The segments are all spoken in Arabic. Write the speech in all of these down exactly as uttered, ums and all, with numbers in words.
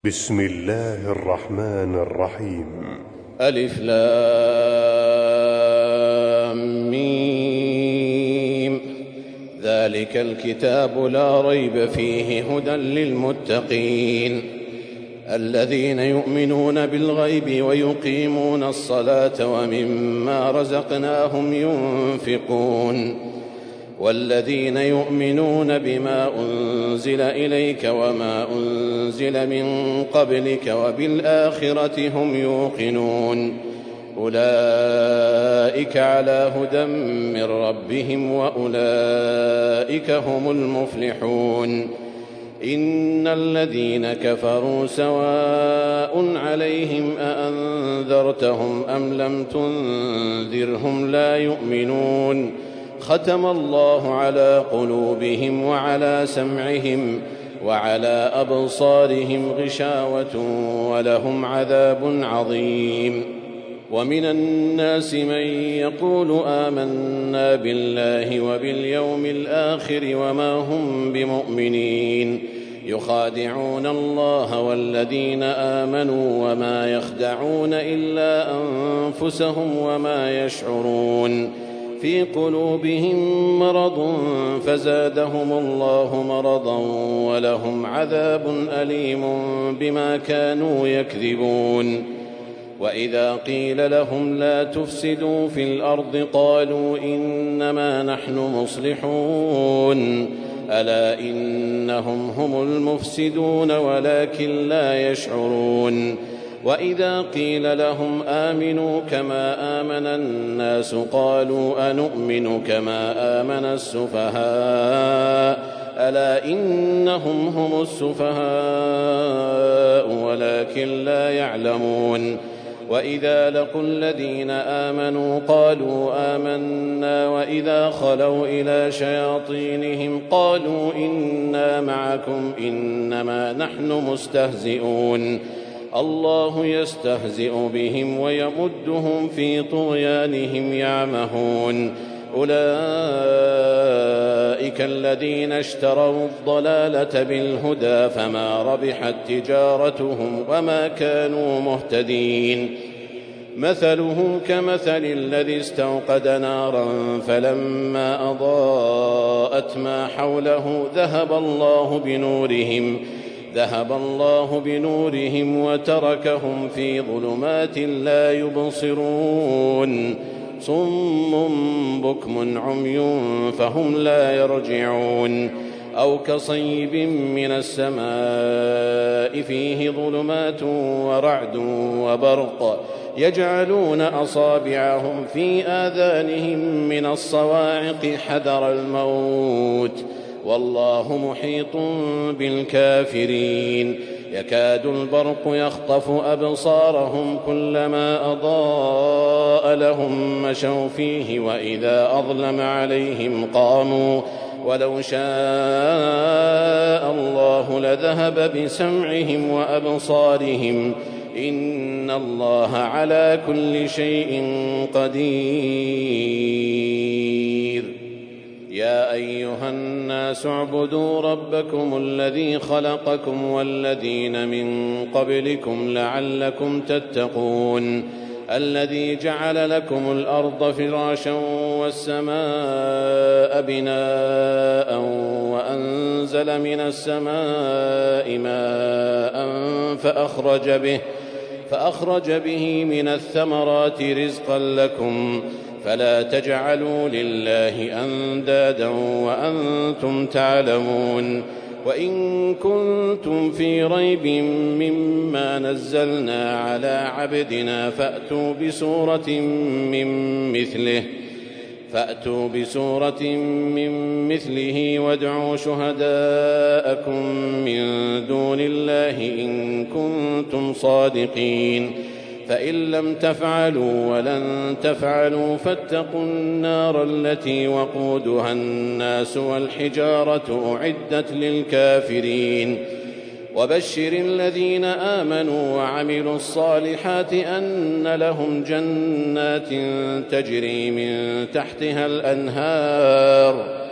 بسم الله الرحمن الرحيم. ألف لام ميم. ذلك الكتاب لا ريب فيه هدى للمتقين الذين يؤمنون بالغيب ويقيمون الصلاة ومما رزقناهم ينفقون والذين يؤمنون بما أنزل إليك وما أنزل من قبلك وبالآخرة هم يوقنون أولئك على هدى من ربهم وأولئك هم المفلحون. إن الذين كفروا سواء عليهم أأنذرتهم أم لم تنذرهم لا يؤمنون. ختم الله على قلوبهم وعلى سمعهم وعلى أبصارهم غشاوة ولهم عذاب عظيم. ومن الناس من يقول آمنا بالله وباليوم الآخر وما هم بمؤمنين يخادعون الله والذين آمنوا وما يخدعون إلا أنفسهم وما يشعرون. في قلوبهم مرض فزادهم الله مرضا ولهم عذاب أليم بما كانوا يكذبون. وإذا قيل لهم لا تفسدوا في الأرض قالوا إنما نحن مصلحون ألا إنهم هم المفسدون ولكن لا يشعرون. وإذا قيل لهم آمنوا كما آمن الناس قالوا أنؤمن كما آمن السفهاء ألا إنهم هم السفهاء ولكن لا يعلمون. وإذا لقوا الذين آمنوا قالوا آمنا وإذا خلوا إلى شياطينهم قالوا إنا معكم إنما نحن مستهزئون. الله يستهزئ بهم ويمدهم في طغيانهم يعمهون. أولئك الذين اشتروا الضلالة بالهدى فما ربحت تجارتهم وما كانوا مهتدين. مثلهم كمثل الذي استوقد نارا فلما أضاءت ما حوله ذهب الله بنورهم ذهب الله بنورهم وتركهم في ظلمات لا يبصرون. صم بكم عمي فهم لا يرجعون. أو كصيب من السماء فيه ظلمات ورعد وبرق يجعلون أصابعهم في آذانهم من الصواعق حذر الموت والله محيط بالكافرين. يكاد البرق يخطف أبصارهم كلما أضاء لهم مشوا فيه وإذا أظلم عليهم قاموا ولو شاء الله لذهب بسمعهم وأبصارهم إن الله على كل شيء قدير. يا أيها الناس اعبدوا ربكم الذي خلقكم والذين من قبلكم لعلكم تتقون. الذي جعل لكم الأرض فراشا والسماء بناء وأنزل من السماء ماء فأخرج به, فأخرج به من الثمرات رزقا لكم فلا تجعلوا لله أندادا وأنتم تعلمون. وإن كنتم في ريب مما نزلنا على عبدنا فأتوا بسورة من مثله فأتوا بسورة من مثله وادعوا شهداءكم من دون الله إن كنتم صادقين. فإن لم تفعلوا ولن تفعلوا فاتقوا النار التي وقودها الناس والحجارة أعدت للكافرين. وبشر الذين آمنوا وعملوا الصالحات أن لهم جنات تجري من تحتها الأنهار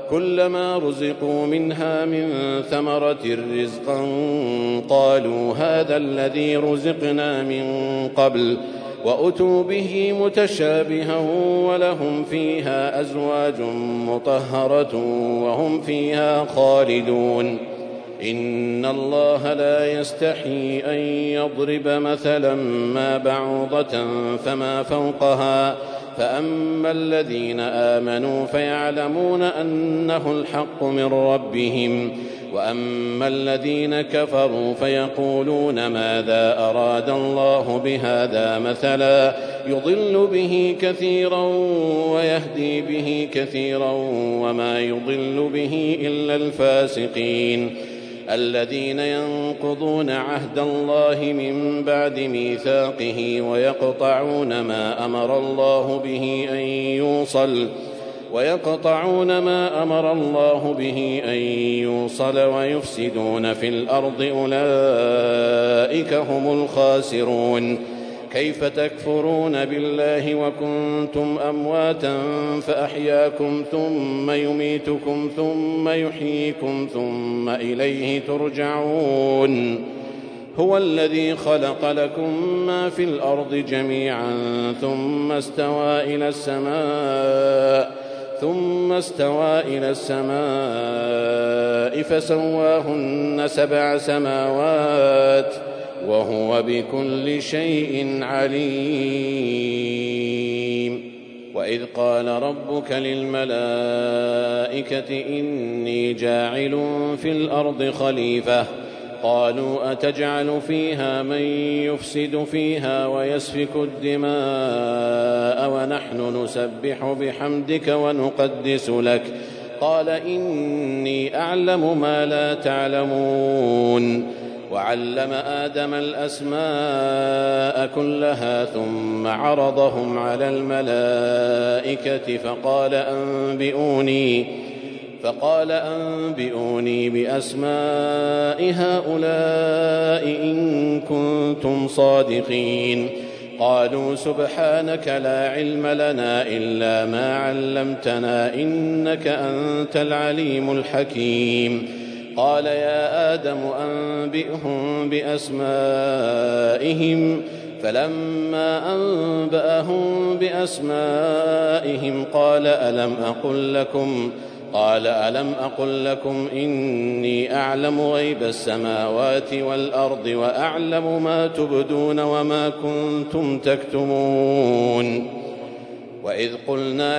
كلما رزقوا منها من ثمرة رزقا قالوا هذا الذي رزقنا من قبل وأتوا به متشابها ولهم فيها أزواج مطهرة وهم فيها خالدون إن الله لا يستحيي أن يضرب مثلا ما بعوضة فما فوقها فأما الذين آمنوا فيعلمون أنه الحق من ربهم وأما الذين كفروا فيقولون ماذا أراد الله بهذا مثلا يضل به كثيرا ويهدي به كثيرا وما يضل به إلا الفاسقين الذين ينقضون عهد الله من بعد ميثاقه ويقطعون ما أمر الله به أن يوصل ويقطعون ما أمر الله به أن يوصل ويفسدون في الأرض أولئك هم الخاسرون كيف تكفرون بالله وكنتم أمواتا فأحياكم ثم يميتكم ثم يحييكم ثم إليه ترجعون هو الذي خلق لكم ما في الأرض جميعا ثم استوى إلى السماء ثم استوى إلى السماء فسواهن سبع سماوات وهو بكل شيء عليم وإذ قال ربك للملائكة إني جاعل في الأرض خليفة قالوا أتجعل فيها من يفسد فيها ويسفك الدماء ونحن نسبح بحمدك ونقدس لك قال إني أعلم ما لا تعلمون وعلم آدم الأسماء كلها ثم عرضهم على الملائكة فقال أنبئوني فقال أنبئوني بأسماء هؤلاء إن كنتم صادقين قالوا سبحانك لا علم لنا إلا ما علمتنا إنك أنت العليم الحكيم قال يا آدم أنبئهم بأسمائهم فلما أنبأهم بأسمائهم قال ألم أقل لكم قال ألم أقل لكم إني أعلم غيب السماوات والأرض وأعلم ما تبدون وما كنتم تكتمون وإذ قلنا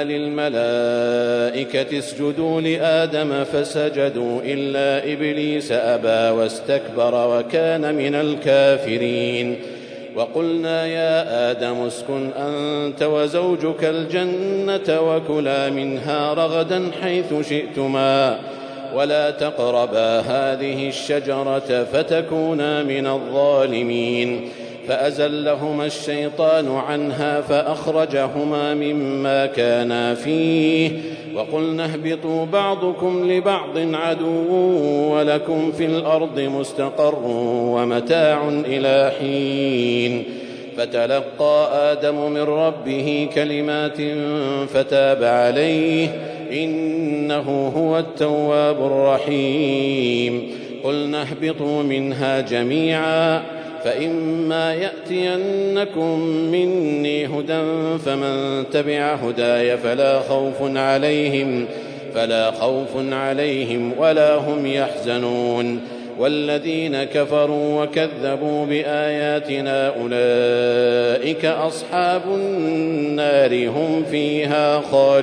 للملائكة اسجدوا لآدم فسجدوا إلا إبليس أبى واستكبر وكان من الكافرين وقلنا يا آدم اسكن أنت وزوجك الجنة وكلا منها رغدا حيث شئتما ولا تقربا هذه الشجرة فتكونا من الظالمين فأزلهما الشيطان عنها فأخرجهما مما كانا فيه وقلنا اهبطوا بعضكم لبعض عدو ولكم في الأرض مستقر ومتاع إلى حين فتلقى آدم من ربه كلمات فتاب عليه إنه هو التواب الرحيم قلنا اهبطوا منها جميعا فإما يأتينكم مني هدى فمن تبع هداي فلا خوف عليهم فلا خوف عليهم ولا هم يحزنون والذين كفروا وكذبوا بآياتنا أولئك أصحاب النار هم فيها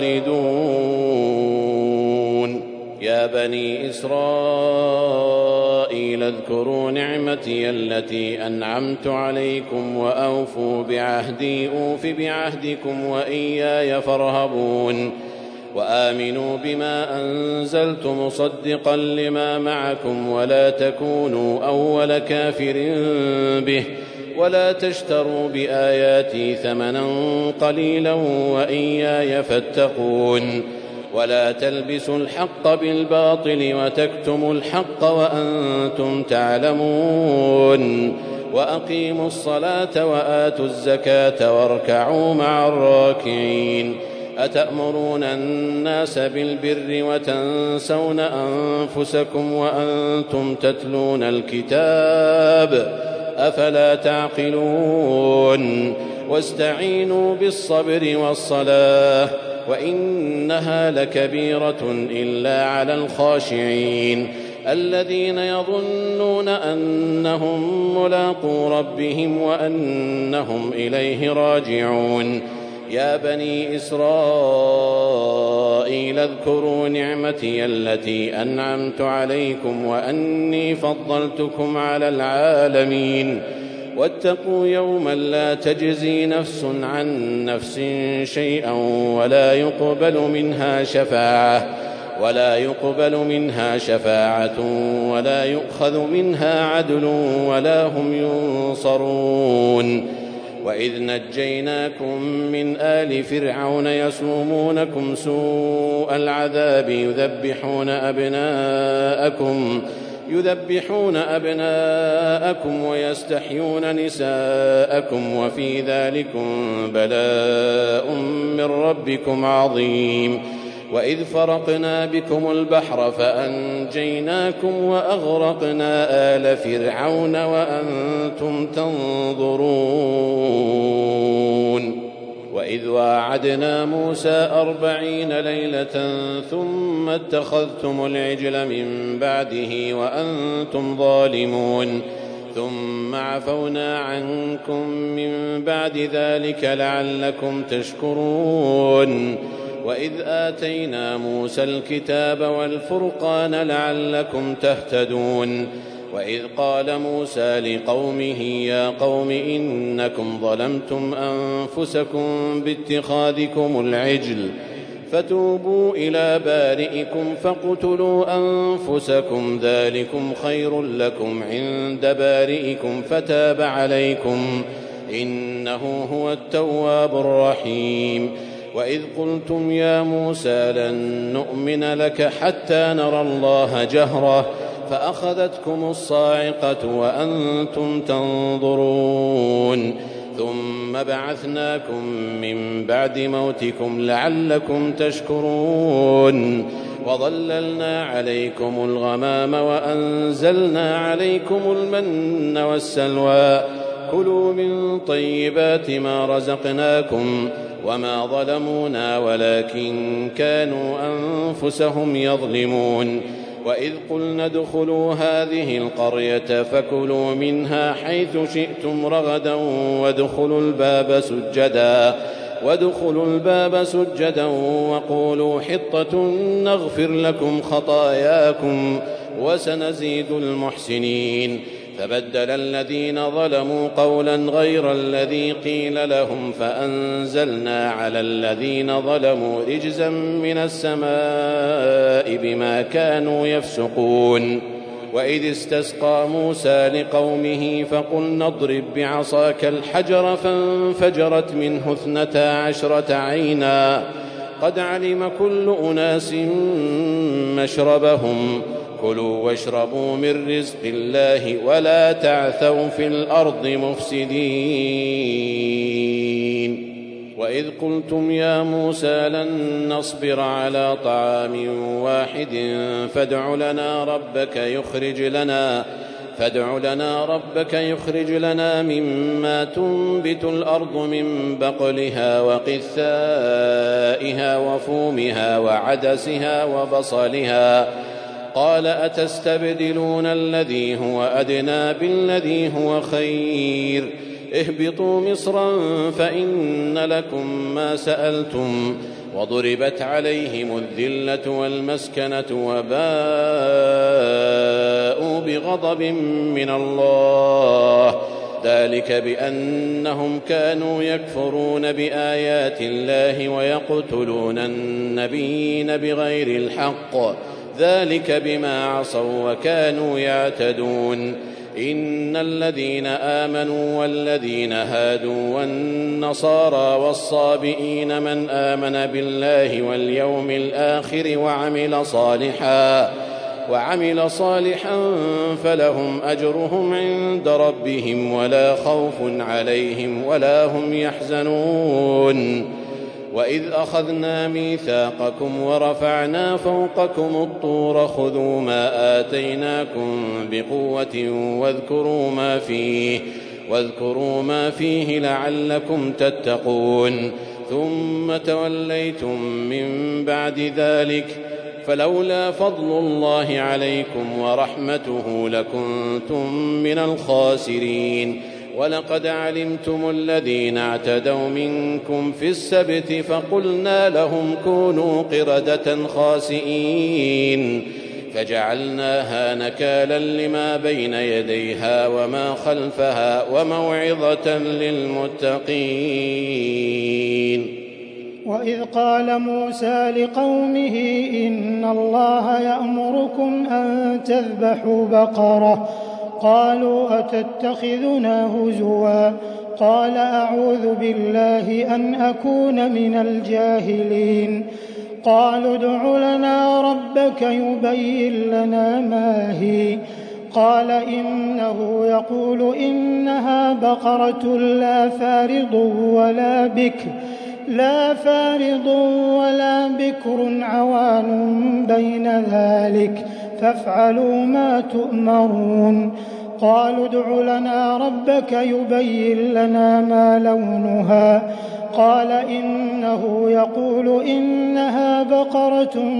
خالدون يا بني إسرائيل اذكروا نعمتي التي أنعمت عليكم وأوفوا بعهدي أوف بعهدكم وإياي فارهبون وآمنوا بما أنزلت مصدقا لما معكم ولا تكونوا أول كافر به ولا تشتروا بآياتي ثمنا قليلا وإياي فاتقون ولا تلبسوا الحق بالباطل وتكتموا الحق وأنتم تعلمون وأقيموا الصلاة وآتوا الزكاة واركعوا مع الراكعين أتأمرون الناس بالبر وتنسون أنفسكم وأنتم تتلون الكتاب أفلا تعقلون واستعينوا بالصبر والصلاة وإنها لكبيرة إلا على الخاشعين الذين يظنون أنهم ملاقو ربهم وأنهم إليه راجعون يا بني إسرائيل اذكروا نعمتي التي أنعمت عليكم وأني فضلتكم على العالمين واتقوا يوما لا تجزي نفس عن نفس شيئا ولا يقبل منها شفاعة ولا يقبل منها شفاعة ولا يؤخذ منها عدل ولا هم ينصرون وإذ نجيناكم من آل فرعون يسومونكم سوء العذاب يذبحون أبناءكم يذبحون أبناءكم ويستحيون نساءكم وفي ذلكم بلاء من ربكم عظيم وإذ فرقنا بكم البحر فأنجيناكم وأغرقنا آل فرعون وأنتم تنظرون وإذ واعدنا موسى أربعين ليلة ثم اتخذتم العجل من بعده وأنتم ظالمون ثم عفونا عنكم من بعد ذلك لعلكم تشكرون وإذ آتينا موسى الكتاب والفرقان لعلكم تهتدون وإذ قال موسى لقومه يا قوم إنكم ظلمتم أنفسكم باتخاذكم العجل فتوبوا إلى بارئكم فاقتلوا أنفسكم ذلكم خير لكم عند بارئكم فتاب عليكم إنه هو التواب الرحيم وإذ قلتم يا موسى لن نؤمن لك حتى نرى الله جهرة فأخذتكم الصاعقة وأنتم تنظرون ثم بعثناكم من بعد موتكم لعلكم تشكرون وظللنا عليكم الغمام وأنزلنا عليكم المن والسلوى كلوا من طيبات ما رزقناكم وما ظلمونا ولكن كانوا أنفسهم يظلمون وإذ قلنا ادخلوا هذه القرية فكلوا منها حيث شئتم رغدا وادخلوا الباب سجدا وادخلوا الباب سجدا وقولوا حطة نغفر لكم خطاياكم وسنزيد المحسنين فبدل الذين ظلموا قولا غير الذي قيل لهم فأنزلنا على الذين ظلموا رجزا من السماء بما كانوا يفسقون وإذ استسقى موسى لقومه فقلنا اضرب بعصاك الحجر فانفجرت منه اثنتا عشرة عينا قد علم كل أناس مشربهم كلوا واشربوا من رزق الله ولا تعثوا في الأرض مفسدين وإذ قلتم يا موسى لن نصبر على طعام واحد فادع لنا ربك يخرج لنا فادع لنا ربك يخرج لنا مما تنبت الأرض من بقلها وقثائها وفومها وعدسها وبصلها قال أتستبدلون الذي هو أدنى بالذي هو خير اهبطوا مصرا فإن لكم ما سألتم وضربت عليهم الذلة والمسكنة وباءوا بغضب من الله ذلك بأنهم كانوا يكفرون بآيات الله ويقتلون النبيين بغير الحق ذلك بما عصوا وكانوا يعتدون إن الذين آمنوا والذين هادوا والنصارى والصابئين من آمن بالله واليوم الآخر وعمل صالحا وعمل صالحا فلهم أجرهم عند ربهم ولا خوف عليهم ولا هم يحزنون وإذ أخذنا ميثاقكم ورفعنا فوقكم الطور خذوا ما آتيناكم بقوة واذكروا ما فيه واذكروا ما فيه لعلكم تتقون ثم توليتم من بعد ذلك فلولا فضل الله عليكم ورحمته لكنتم من الخاسرين ولقد علمتم الذين اعتدوا منكم في السبت فقلنا لهم كونوا قردة خاسئين فجعلناها نكالا لما بين يديها وما خلفها وموعظة للمتقين. وإذ قال موسى لقومه إن الله يأمركم أن تذبحوا بقرة قالوا أتتخذنا هزوا قال أعوذ بالله أن أكون من الجاهلين قالوا ادع لنا ربك يبين لنا ما هي قال إنه يقول إنها بقرة لا فارض ولا بكر لا فارض ولا بكر عوان بين ذلك فافعلوا ما تؤمرون قالوا ادع لنا ربك يبين لنا ما لونها قال إنه يقول إنها بقرة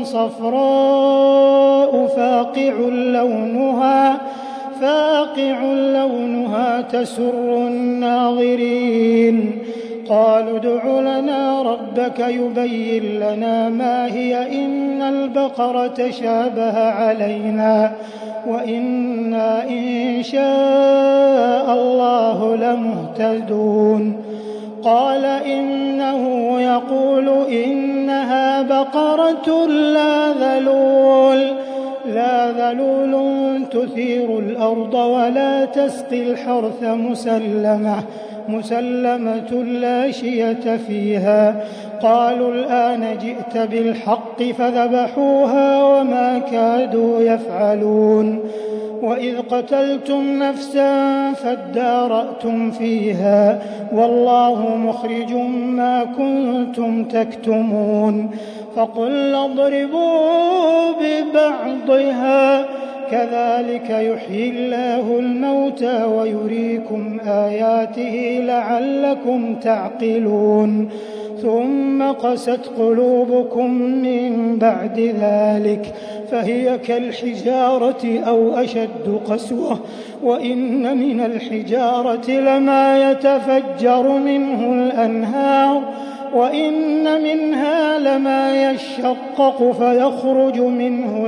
صفراء فاقع لونها فاقع لونها تسر الناظرين قالوا ادع لنا ربك يبين لنا ما هي إن البقرة شابه علينا وإنا إن شاء الله لمهتدون قال إنه يقول إنها بقرة لا ذلول لا ذلول تثير الأرض ولا تسقي الحرث مسلمة مسلمة لا شية فيها قالوا الآن جئت بالحق فذبحوها وما كادوا يفعلون وإذ قتلتم نفسا فادارأتم فيها والله مخرج ما كنتم تكتمون فقل اضربوا ببعضها كذلك يحيي الله الموتى ويريكم آياته لعلكم تعقلون ثم قست قلوبكم من بعد ذلك فهي كالحجارة أو أشد قسوة وإن من الحجارة لما يتفجر منه الأنهار وإن منها لما يشقق فيخرج منه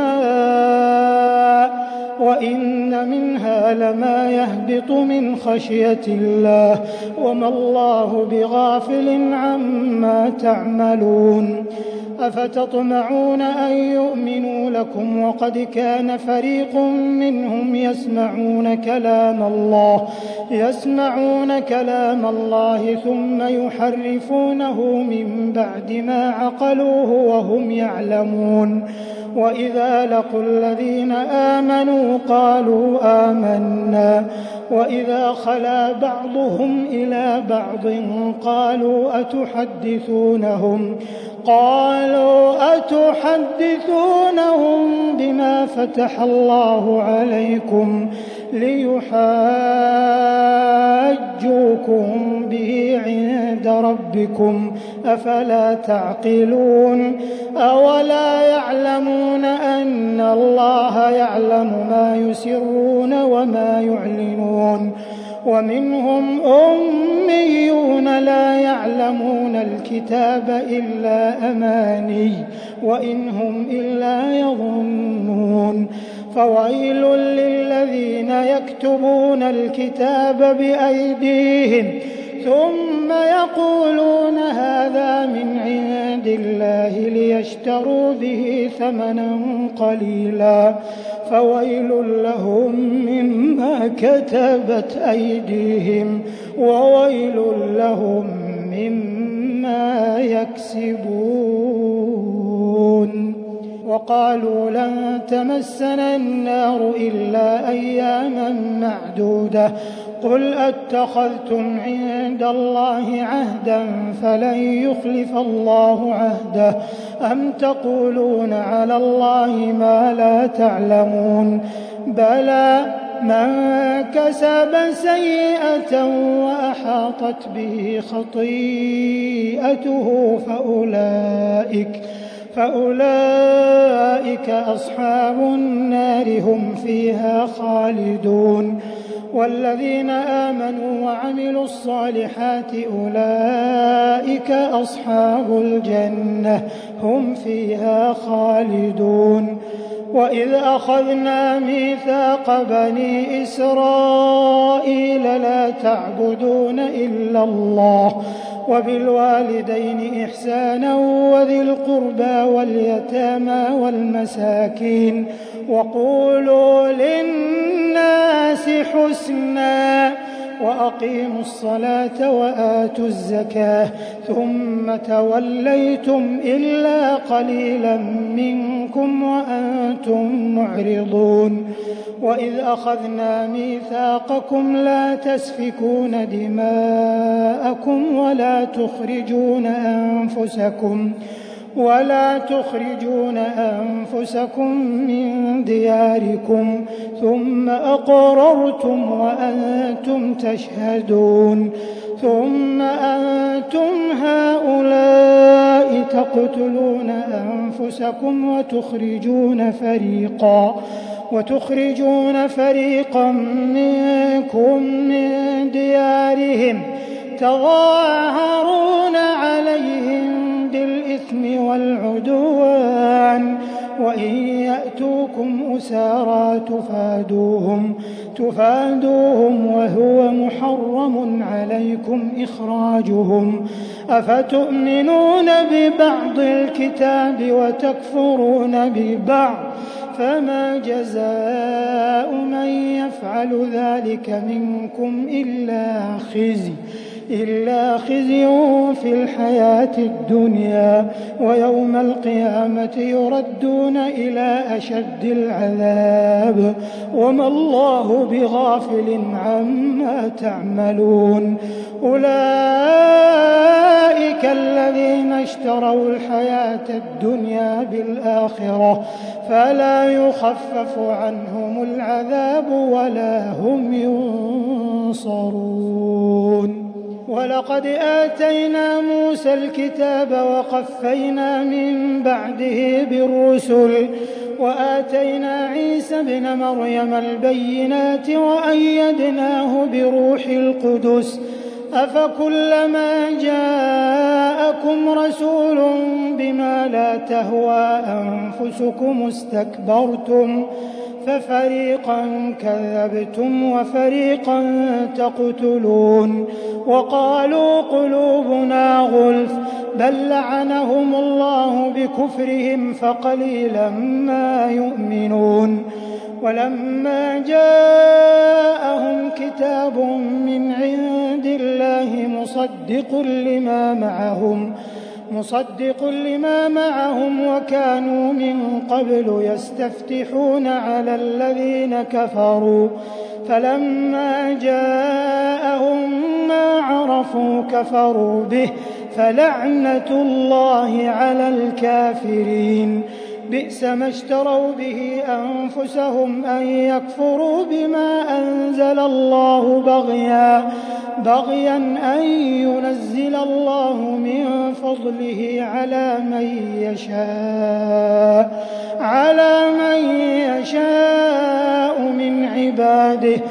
الماء وإن منها لما يهبط من خشية الله وما الله بغافل عما تعملون أفتطمعون أن يؤمنوا لكم وقد كان فريق منهم يسمعون كلام الله يسمعون كلام الله ثم يحرفونه من بعد ما عقلوه وهم يعلمون وإذا لقوا الذين آمنوا قالوا آمنا وإذا خلا بعضهم إلى بعض قالوا أتحدثونهم قالوا أتحدثونهم بما فتح الله عليكم ليحاجوكم به عند ربكم أفلا تعقلون أولا يعلمون أن الله يعلم ما يسرون وما يعلنون ومنهم أميون لا يعلمون الكتاب إلا أماني وإن هم إلا يظنون فويل للذين يكتبون الكتاب بأيديهم ثم يقولون هذا من عند الله ليشتروا به ثمنا قليلا فويل لهم مما كتبت أيديهم وويل لهم مما يكسبون وقالوا لن تمسنا النار إلا أياما معدودة قل أتخذتم عند الله عهدا فلن يخلف الله عهده أم تقولون على الله ما لا تعلمون بلى من كسب سيئة وأحاطت به خطيئته فأولئك فأولئك أصحاب النار هم فيها خالدون والذين آمنوا وعملوا الصالحات أولئك أصحاب الجنة هم فيها خالدون وإذ أخذنا ميثاق بني إسرائيل لا تعبدون إلا الله وبالوالدين إحسانا وذي القربى واليتامى والمساكين وقولوا للناس حسنا وأقيموا الصلاة وآتوا الزكاة ثم توليتم إلا قليلا منكم وأنتم معرضون وإذ أخذنا ميثاقكم لا تسفكون دماءكم ولا تخرجون أنفسكم ولا تخرجون أنفسكم من دياركم ثم أقررتم وأنتم تشهدون ثم أنتم هؤلاء تقتلون أنفسكم وتخرجون فريقا وتخرجون فريقا منكم من ديارهم تظاهرون عليهم بالإثم والعدوان وإن يأتوكم أسارى تفادوهم تفادوهم وهو محرم عليكم إخراجهم أفتؤمنون ببعض الكتاب وتكفرون ببعض فما جزاء من يفعل ذلك منكم إلا خزي إلا خزي في الحياة الدنيا ويوم القيامة يردون إلى أشد العذاب وما الله بغافل عما تعملون أولئك الذين اشتروا الحياة الدنيا بالآخرة فلا يخفف عنهم العذاب ولا هم ينصرون ولقد آتينا موسى الكتاب وقفينا من بعده بالرسل وآتينا عيسى ابن مريم البينات وأيدناه بروح القدس أفكلما جاءكم رسول بما لا تهوى أنفسكم استكبرتم ففريقا كذبتم وفريقا تقتلون وقالوا قلوبنا غلف بل لعنهم الله بكفرهم فقليلا ما يؤمنون ولما جاءهم كتاب من عند الله مصدق لما معهم مصدق لما معهم وكانوا من قبل يستفتحون على الذين كفروا فلما جاءهم ما عرفوا كفروا به فلعنة الله على الكافرين بئس ما اشتروا به أنفسهم أن يكفروا بما أنزل الله بغيا بغيا أن ينزل الله من فضله على من يشاء على من يشاء من عباده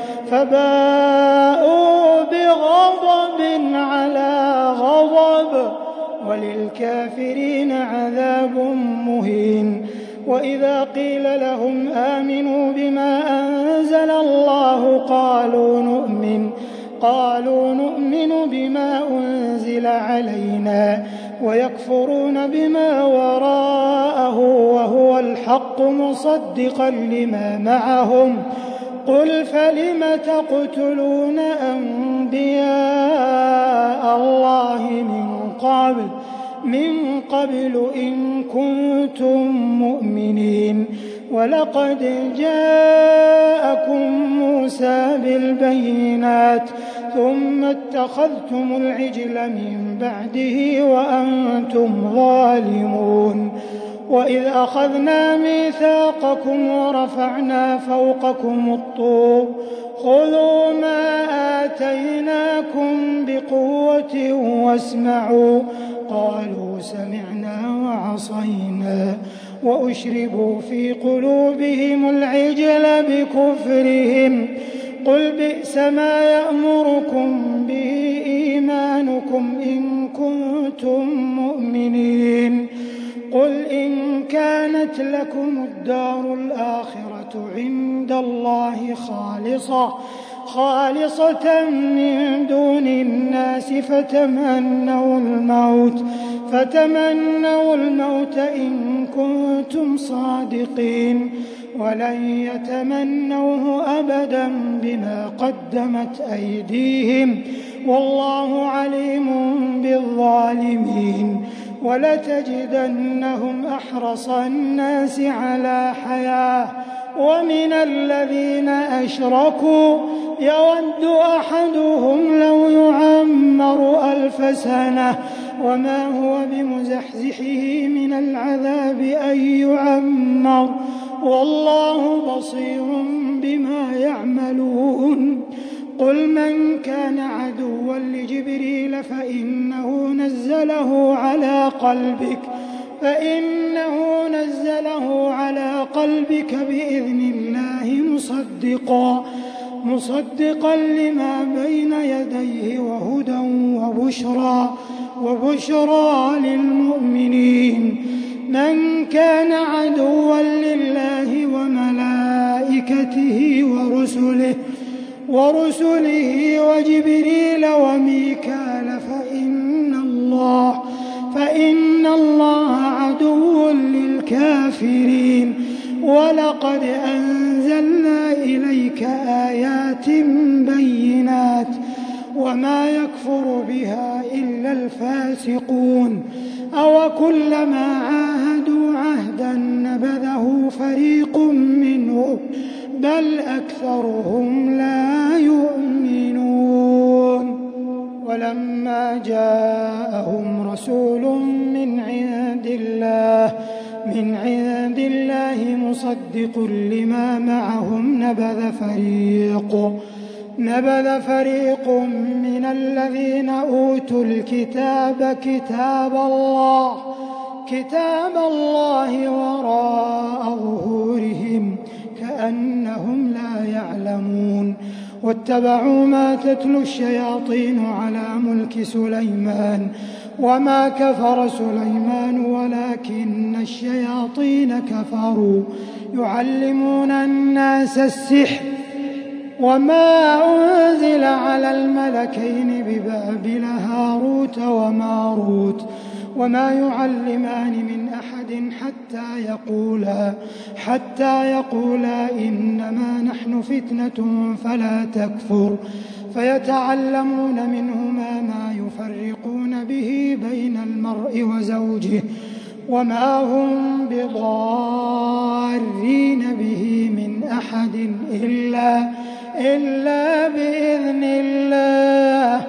فباءوا بغضب على غضب وللكافرين عذاب مهين وإذا قيل لهم آمنوا بما أنزل الله قالوا نؤمن قالوا نؤمن بما أنزل علينا ويكفرون بما وراءه وهو الحق مصدقا لما معهم قل فلم تقتلون أنبياء الله من قبل من قبل إن كنتم مؤمنين. ولقد جاءكم موسى بالبينات ثم اتخذتم العجل من بعده وأنتم ظالمون. وإذ أخذنا ميثاقكم ورفعنا فوقكم الطور خذوا ما آتيناكم بقوة واسمعوا قالوا سمعنا وعصينا وأشربوا في قلوبهم العجل بكفرهم. قل بئس ما يأمركم به إيمانكم إن كنتم مؤمنين. قل إن كانت لكم الدار الآخرة عند الله خالصة خالصة من دون الناس فتمنوا الموت فتمنوا الموت إن كنتم صادقين ولن يتمنوه أبدا بما قدمت أيديهم والله عليم بالظالمين. ولتجدنهم أحرص الناس على حياة ومن الذين أشركوا يود أحدهم لو يعمر ألف سنة وما هو بمزحزحه من العذاب أن يعمر والله بصير بما يعملون. قل من كان عدوا لجبريل فإنه نزله على قلبك فإنه نزله على قلبك بإذن الله مصدقا مصدقا لما بين يديه وهدى وبشرى وبشرى للمؤمنين. من كان عدوا لله وملائكته ورسله ورسله وجبريل وميكال فإن الله فإن الله عدو للكافرين. ولقد أنزلنا إليك آيات بينات وما يكفر بها إلا الفاسقون. أو كلما عاهدوا عهدا نبذه فريق منهم بل أكثرهم لا يؤمنون. ولما جاءهم رسول من عند الله من عند الله مصدق لما معهم نبذ فريق نبذ فريق من الذين أوتوا الكتاب كتاب الله كتاب الله وراء ظهورهم كأنهم لا يعلمون. واتبعوا ما تتلو الشياطين على ملك سليمان وما كفر سليمان ولكن الشياطين كفروا يعلمون الناس السحر وما أنزل على الملكين ببابل هاروت وماروت وما يعلمان من أحد حتى يقولا حتى يقولا إنما نحن فتنة فلا تكفر فيتعلمون منهما ما يفرقون به بين المرء وزوجه وما هم بضارين به من أحد إلا إلا بإذن الله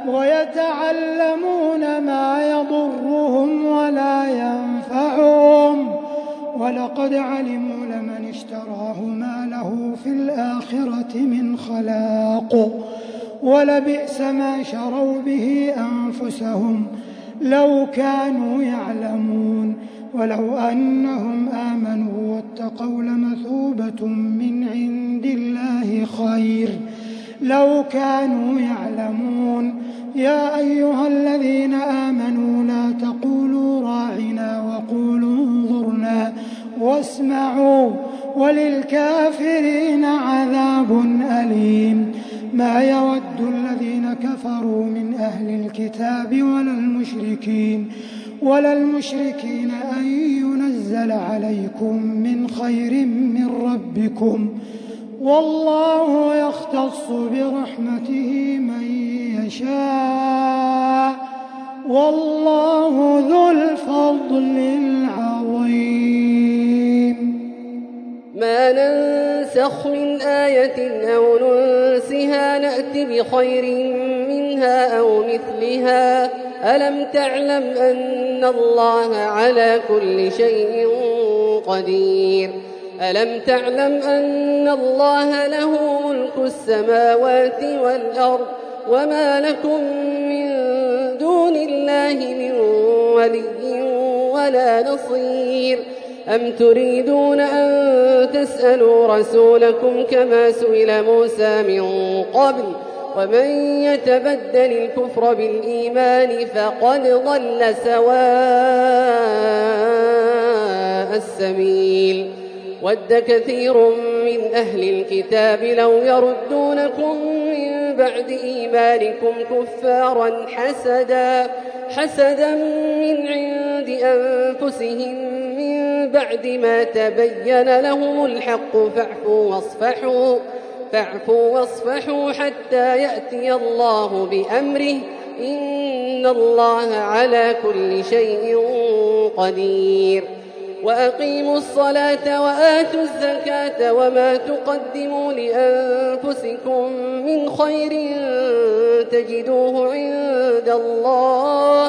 ويتعلمون ما يضرهم ولا ينفعهم ولقد علموا لمن اشتراه ما له في الآخرة من خلاق ولبئس ما شروا به أنفسهم لو كانوا يعلمون. ولو أنهم آمنوا واتقوا لمثوبة من عند الله خير لو كانوا يعلمون. يا أيها الذين آمنوا لا تقولوا راعنا وقولوا انظرنا واسمعوا وللكافرين عذاب أليم. ما يود الذين كفروا من أهل الكتاب ولا المشركين ولا المشركين أن ينزل عليكم من خير من ربكم والله يختص برحمته من يشاء والله ذو الفضل العظيم. ما ننسخ من آية أو ننسها نأت بخير منها أو مثلها. ألم تعلم أن الله على كل شيء قدير. ألم تعلم أن الله له ملك السماوات والأرض وما لكم من دون الله من ولي ولا نصير. أم تريدون أن تسألوا رسولكم كما سئل موسى من قبل ومن يتبدل الكفر بالإيمان فقد ضل سواء السبيل. ود كثير من أهل الكتاب لو يردونكم من بعد إيمانكم كفارا حسدا حسدا من عند أنفسهم من بعد ما تبين لهم الحق فاعفوا واصفحوا فاعفوا واصفحوا حتى يأتي الله بأمره إن الله على كل شيء قدير. وأقيموا الصلاة وآتوا الزكاة وما تقدموا لأنفسكم من خير تجدوه عند الله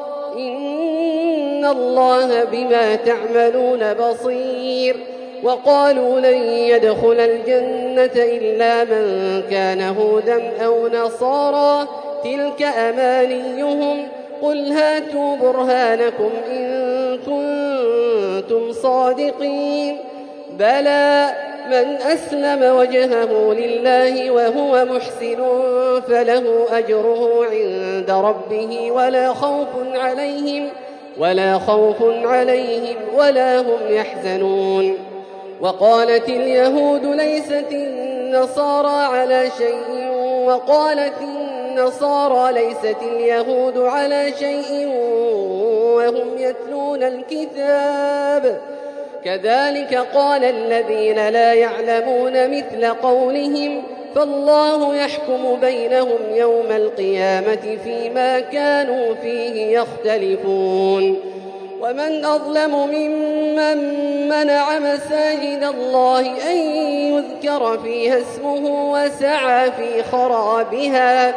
إن الله بما تعملون بصير. وقالوا لن يدخل الجنة إلا من كان هودا أو نصارى تلك أمانيهم قل هاتوا برهانكم إن كنتم صادقين. بلى من أسلم وجهه لله وهو محسن فله أجره عند ربه ولا خوف عليهم ولا خوف عليهم ولا هم يحزنون. وقالت اليهود ليست النصارى على شيء وقالت النصارى ليست اليهود على شيء وهم يتلون الكتاب كذلك قال الذين لا يعلمون مثل قولهم فالله يحكم بينهم يوم القيامة فيما كانوا فيه يختلفون. ومن أظلم ممن منع مساجد الله أن يذكر فيها اسمه وسعى في خرابها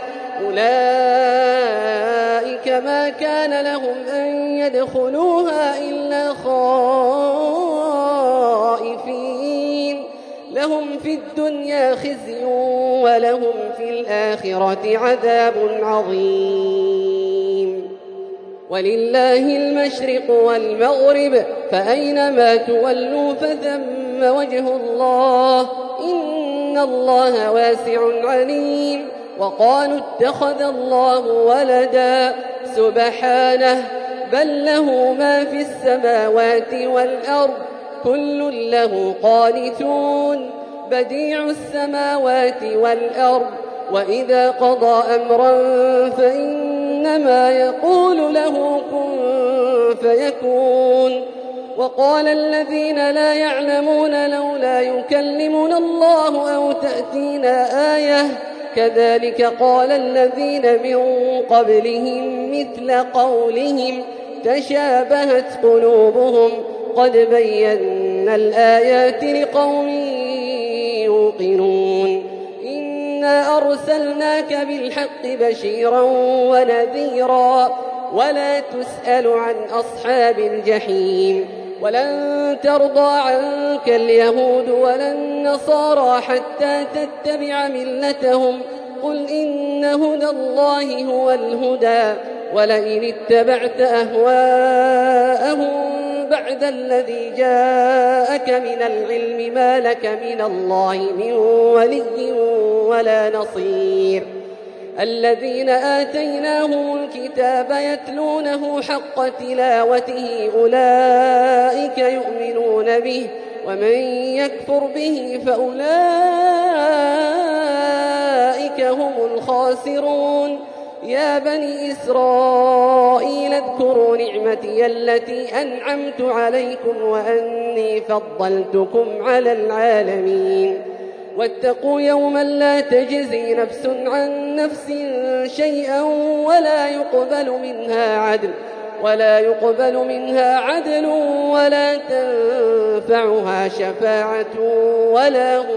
أولئك ما كان لهم أن يدخلوها إلا خائفين لهم في الدنيا خزي ولهم في الآخرة عذاب عظيم. ولله المشرق والمغرب فأينما تولوا فثم وجه الله إن الله واسع عليم. وقالوا اتخذ الله ولدا سبحانه بل له ما في السماوات والأرض كل له قانتون بديع السماوات والأرض وإذا قضى أمرا فإنما يقول له كن فيكون. وقال الذين لا يعلمون لولا يكلمنا الله أو تأتينا آية كذلك قال الذين من قبلهم مثل قولهم تشابهت قلوبهم قد بينا الآيات لقوم يوقنون. إنا أرسلناك بالحق بشيرا ونذيرا ولا تسأل عن أصحاب الجحيم. ولن ترضى عنك اليهود ولا النصارى حتى تتبع ملتهم قل إن هدى الله هو الهدى ولئن اتبعت أهواءهم بعد الذي جاءك من العلم ما لك من الله من ولي ولا نصير. الذين آتيناهم الكتاب يتلونه حق تلاوته أولئك يؤمنون به ومن يكفر به فأولئك هم الخاسرون. يا بني إسرائيل اذكروا نعمتي التي أنعمت عليكم وأني فضلتكم على العالمين. واتقوا يوما لا تجزي نفس عن نفس شيئا ولا يقبل منها عدل ولا يقبل منها عدل ولا تنفعها شفاعة ولا هم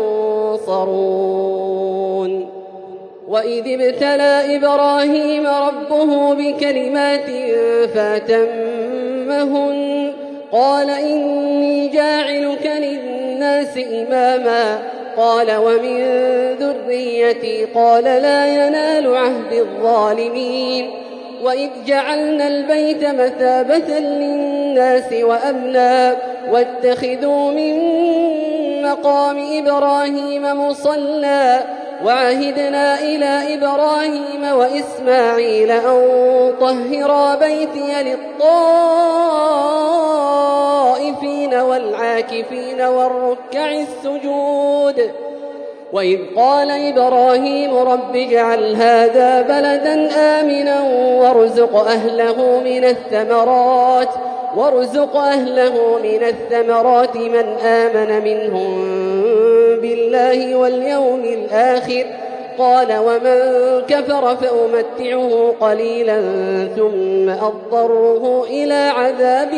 ينصرون. وإذ ابتلى إبراهيم ربه بكلمات فأتمهن قال إني جاعلك للناس إماما قال ومن ذريتي قال لا ينال عهد الظالمين. وإذ جعلنا البيت مثابة للناس وأمنا واتخذوا من مقام إبراهيم مصلى وعهدنا إلى إبراهيم وإسماعيل أن طهرا بيتي للطائفين والعاكفين والركع السجود. وإذ قال إبراهيم رب اجعل هذا بلدا آمنا وارزق أهله من الثمرات وارزق أهله من الثمرات من آمن منهم بالله واليوم الآخر قال ومن كفر فأمتعه قليلا ثم أضطره إلى عذاب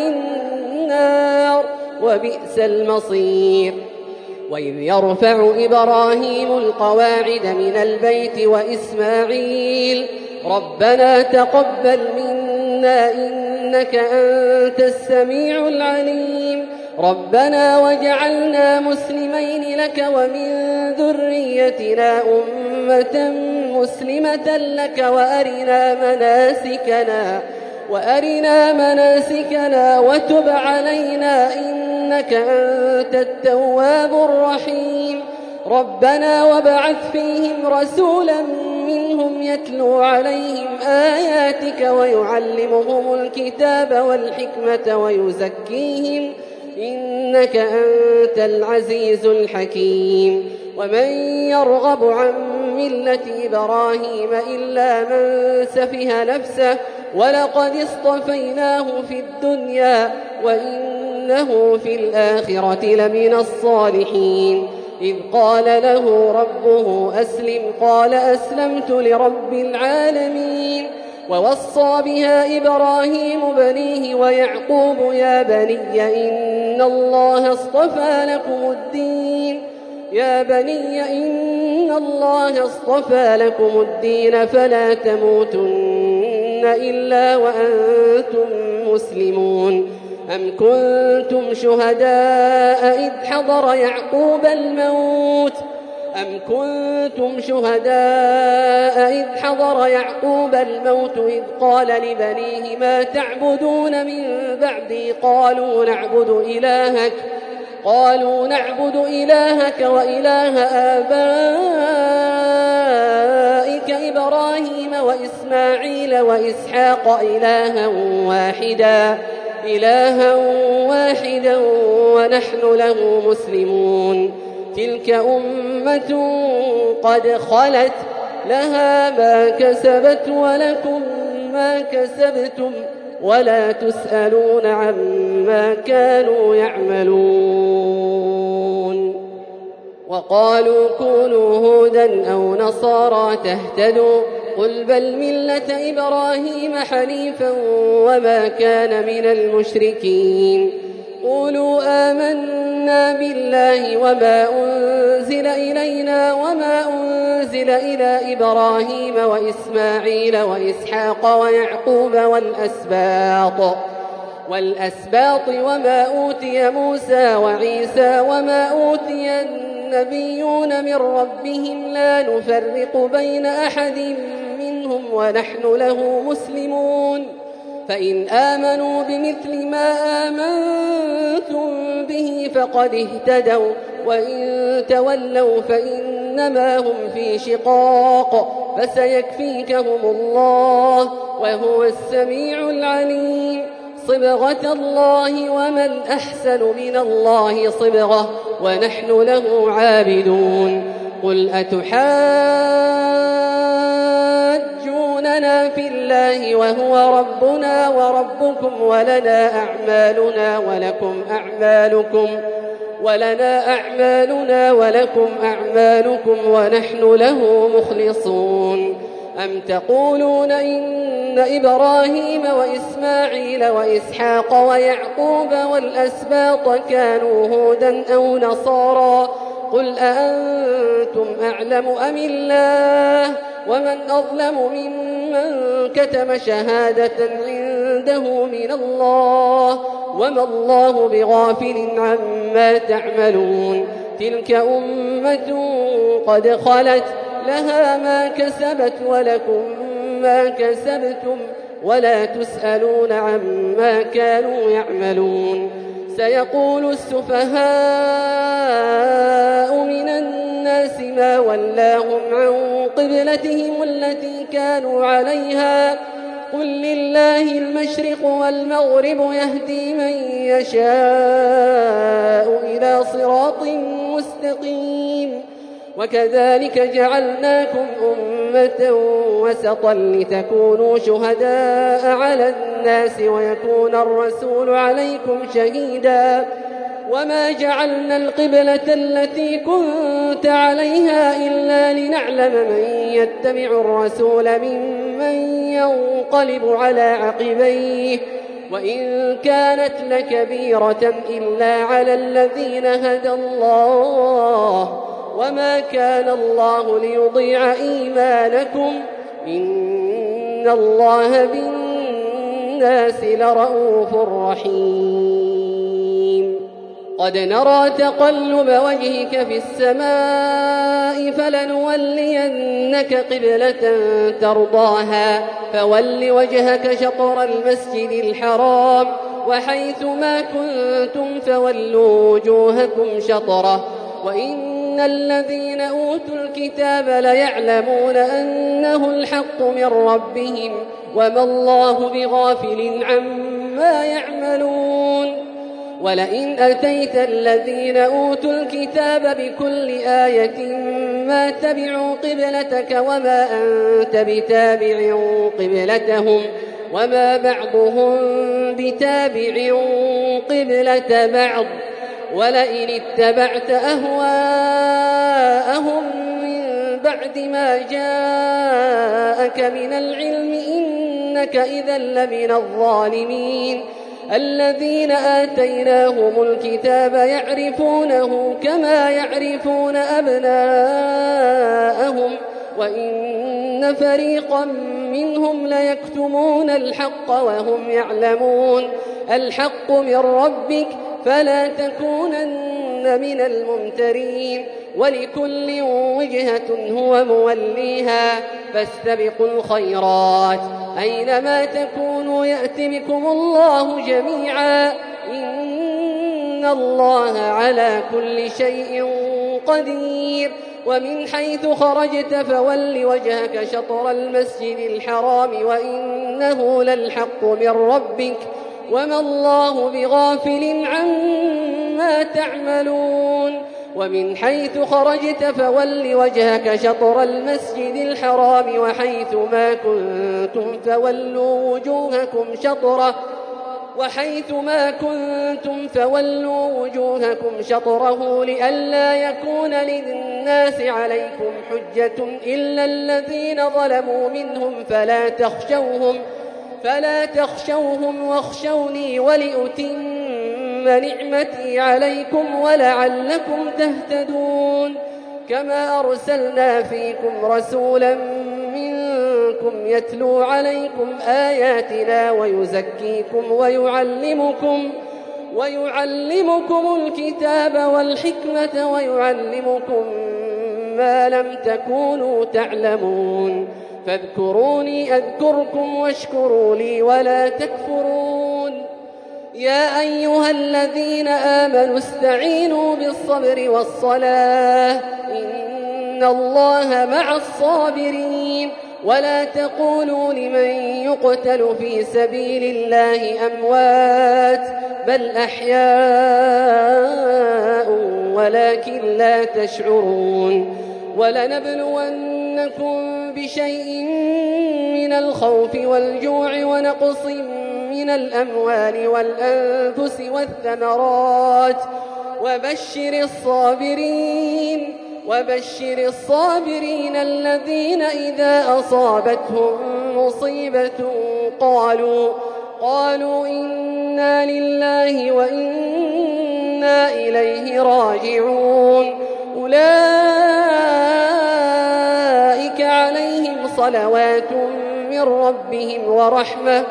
النار وبئس المصير. وإذ يرفع إبراهيم القواعد من البيت وإسماعيل ربنا تقبل منا إنك أنت السميع العليم ربنا وجعلنا مسلمين لك ومن ذريتنا أمة مسلمة لك وأرنا مناسكنا وأرنا مناسكنا وتب علينا إنك أنت التواب الرحيم ربنا وابعث فيهم رسولا منهم يتلو عليهم آياتك ويعلمهم الكتاب والحكمة ويزكيهم إنك أنت العزيز الحكيم. ومن يرغب عن ملة إبراهيم إلا من سفه نفسه ولقد اصطفيناه في الدنيا وإنه في الآخرة لمن الصالحين. إذ قال له ربه أسلم قال أسلمت لرب العالمين. ووصى بها إبراهيم بنيه ويعقوب يا بني إن الله اصطفى لكم الدين يا بني إن الله اصطفى لكم الدين فلا تموتن إلا وأنتم مسلمون. أم كنتم شهداء إذ حضر يعقوب الموت أم كنتم شهداء إذ حضر يعقوب الموت إذ قال لبنيه ما تعبدون من بعدي قالوا نعبد إلهك قالوا نعبد إلهك وإله آبائك إبراهيم وإسماعيل وإسحاق إلها واحدا إلها واحدا ونحن له مسلمون. تلك أمة قد خلت لها ما كسبت ولكم ما كسبتم ولا تسألون عما كانوا يعملون. وقالوا كونوا هودا أو نصارى تهتدوا قل بل ملة إبراهيم حنيفا وما كان من المشركين. قولوا آمنا بالله وما أنزل إلينا وما أنزل إلى إبراهيم وإسماعيل وإسحاق ويعقوب والأسباط والأسباط وما أوتي موسى وعيسى وما أوتي النبيون من ربهم لا نفرق بين أحد منهم ونحن له مسلمون. فإن آمنوا بمثل ما آمنتم به فقد اهتدوا وإن تولوا فإنما هم في شقاق فسيكفيكهم الله وهو السميع العليم. صبغة الله ومن أحسن من الله صبغة ونحن له عابدون. قل أتحاجوننا في الله وهو ربنا وربكم ولنا أعمالنا ولكم أعمالكم ولنا أعمالنا ولكم أعمالكم ونحن له مخلصون. أم تقولون إن إبراهيم وإسماعيل وإسحاق ويعقوب والأسباط كانوا هودا أو نصارى قل أأنتم أعلم أم الله ومن أظلم ممن كتم شهادة عنده من الله وما الله بغافل عما تعملون تلك أمة قد خلت لها ما كسبت ولكم ما كسبتم ولا تسألون عما كانوا يعملون سيقول السفهاء من الناس ما ولاهم عن قبلتهم التي كانوا عليها قل لله المشرق والمغرب يهدي من يشاء إلى صراط مستقيم وكذلك جعلناكم أمة وسطا لتكونوا شهداء على الناس ويكون الرسول عليكم شهيدا وما جعلنا القبلة التي كنت عليها إلا لنعلم من يتبع الرسول ممن ينقلب على عقبيه وإن كانت لكبيرة إلا على الذين هدى الله وما كان الله ليضيع إيمانكم إن الله بالناس لرؤوف رحيم قد نرى تقلب وجهك في السماء فلنولينك قبلة ترضاها فول وجهك شطر المسجد الحرام وحيث ما كنتم فولوا وجوهكم شطره وإن الذين أوتوا الكتاب ليعلمون أنه الحق من ربهم وما الله بغافل عما يعملون ولئن أتيت الذين أوتوا الكتاب بكل آية ما تبعوا قبلتك وما أنت بتابع قبلتهم وما بعضهم بتابع قبلة بعض ولئن اتبعت أهواءهم من بعد ما جاءك من العلم إنك إذا لمن الظالمين الذين آتيناهم الكتاب يعرفونه كما يعرفون أبناءهم وإن فريقا منهم ليكتمون الحق وهم يعلمون الحق من ربك فلا تكونن من الممترين ولكل وجهة هو موليها فاستبقوا الخيرات أينما تكونوا يأت بكم الله جميعا إن الله على كل شيء قدير ومن حيث خرجت فول وجهك شطر المسجد الحرام وإنه للحق من ربك وما الله بغافل عما تعملون ومن حيث خرجت فول وجهك شطر المسجد الحرام وحيث ما كنتم فولوا وجوهكم شطره وحيث ما كنتم فولوا وجوهكم شطره لئلا يكون للناس عليكم حجة إلا الذين ظلموا منهم فلا تخشوهم فلا تخشوهم واخشوني ولأتم نعمتي عليكم ولعلكم تهتدون كما أرسلنا فيكم رسولا منكم يتلو عليكم آياتنا ويزكيكم ويعلمكم ويعلمكم الكتاب والحكمة ويعلمكم ما لم تكونوا تعلمون فاذكروني أذكركم واشكروا لي ولا تكفرون يا أيها الذين آمنوا استعينوا بالصبر والصلاة إن الله مع الصابرين ولا تقولوا لمن يقتل في سبيل الله أموات بل أحياء ولكن لا تشعرون ولنبلونكم بشيء من الخوف والجوع ونقص من الأموال والأنفس والثمرات وبشر الصابرين وبشر الصابرين الذين إذا أصابتهم مصيبة قالوا قالوا إنا لله وإنا إليه راجعون أولئك عليهم صلوات من ربهم ورحمة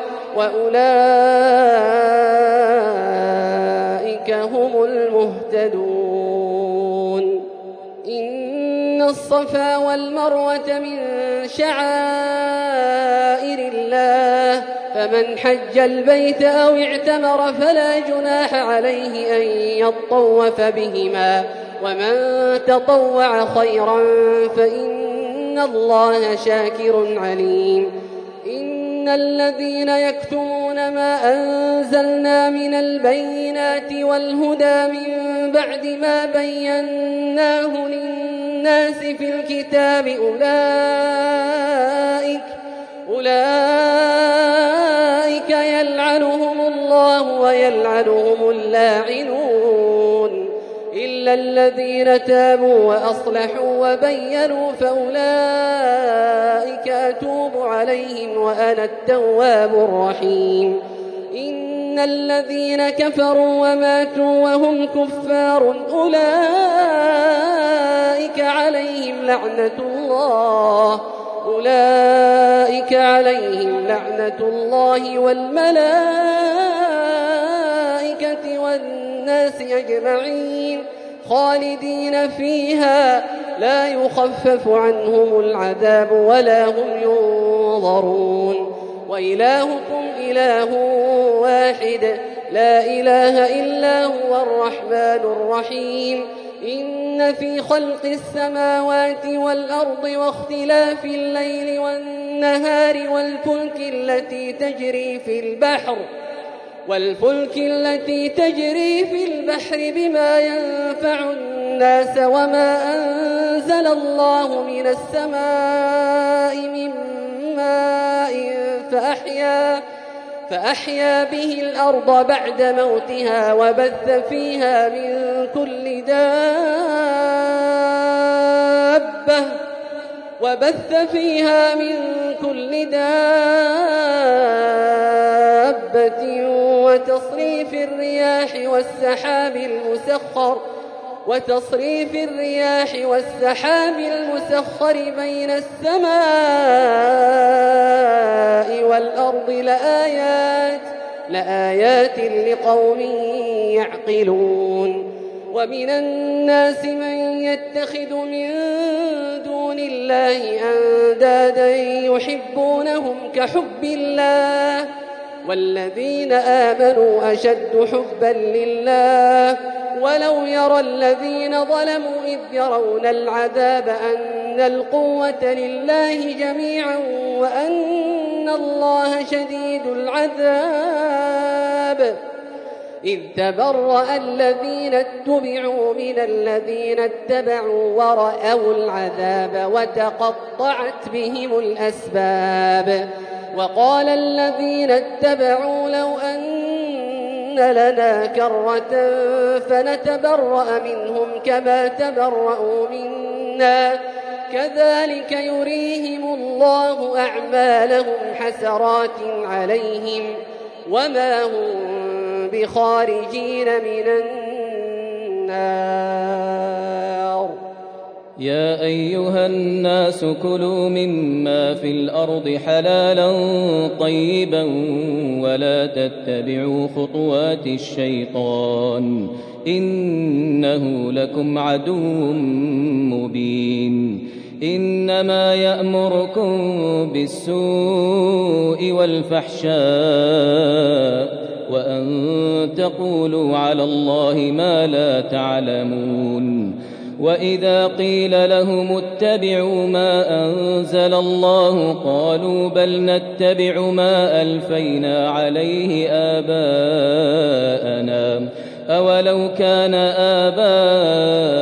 وأولئك هم المهتدون إن الصفا والمروة من شعائر الله فمن حج البيت أو اعتمر فلا جناح عليه أن يطوف بهما ومن تطوع خيرا فإن الله شاكر عليم إن الذين يكتمون ما أنزلنا من البينات والهدى من بعد ما بيناه للناس في الكتاب أولئك أولئك يلعنهم الله ويلعنهم اللاعنون إلا الذين تابوا وأصلحوا وبينوا فأولئك أتوب عليهم وأنا التواب الرحيم إن الذين كفروا وماتوا وهم كفار أولئك عليهم لعنة الله أولئك عليهم لعنة الله والملائكة والناس أجمعين خالدين فيها لا يخفف عنهم العذاب ولا هم ينظرون وإلهكم إله واحد لا إله إلا هو الرحمن الرحيم إن في خلق السماوات والأرض واختلاف الليل والنهار والفلك التي تجري في البحر والفلك التي تجري في البحر بما ينفع الناس وما أنزل الله من السماء من ماء فأحيا فأحيا به الأرض بعد موتها وبث فيها من كل دابة وبث فيها من كل دابة وتصريف الرياح والسحاب المسخر وتصريف الرياح والسحاب المسخر بين السماء والأرض لآيات لآيات لقوم يعقلون ومن الناس من يتخذ من دون الله أندادا يحبونهم كحب الله والذين آمنوا أشد حبا لله ولو يرى الذين ظلموا إذ يرون العذاب أن القوة لله جميعا وأن الله شديد العذاب إذ تبرأ الذين اتبعوا من الذين اتبعوا ورأوا العذاب وتقطعت بهم الأسباب وقال الذين اتبعوا لو أن لنا كرة فنتبرأ منهم كما تبرأوا منا كذلك يريهم الله أعمالهم حسرات عليهم وما هم بخارجين من النار يا أيها الناس كلوا مما في الأرض حلالا طيبا ولا تتبعوا خطوات الشيطان إنه لكم عدو مبين إنما يأمركم بالسوء والفحشاء وأن تقولوا على الله ما لا تعلمون وإذا قيل لهم اتبعوا ما أنزل الله قالوا بل نتبع ما ألفينا عليه آباءنا أولو كان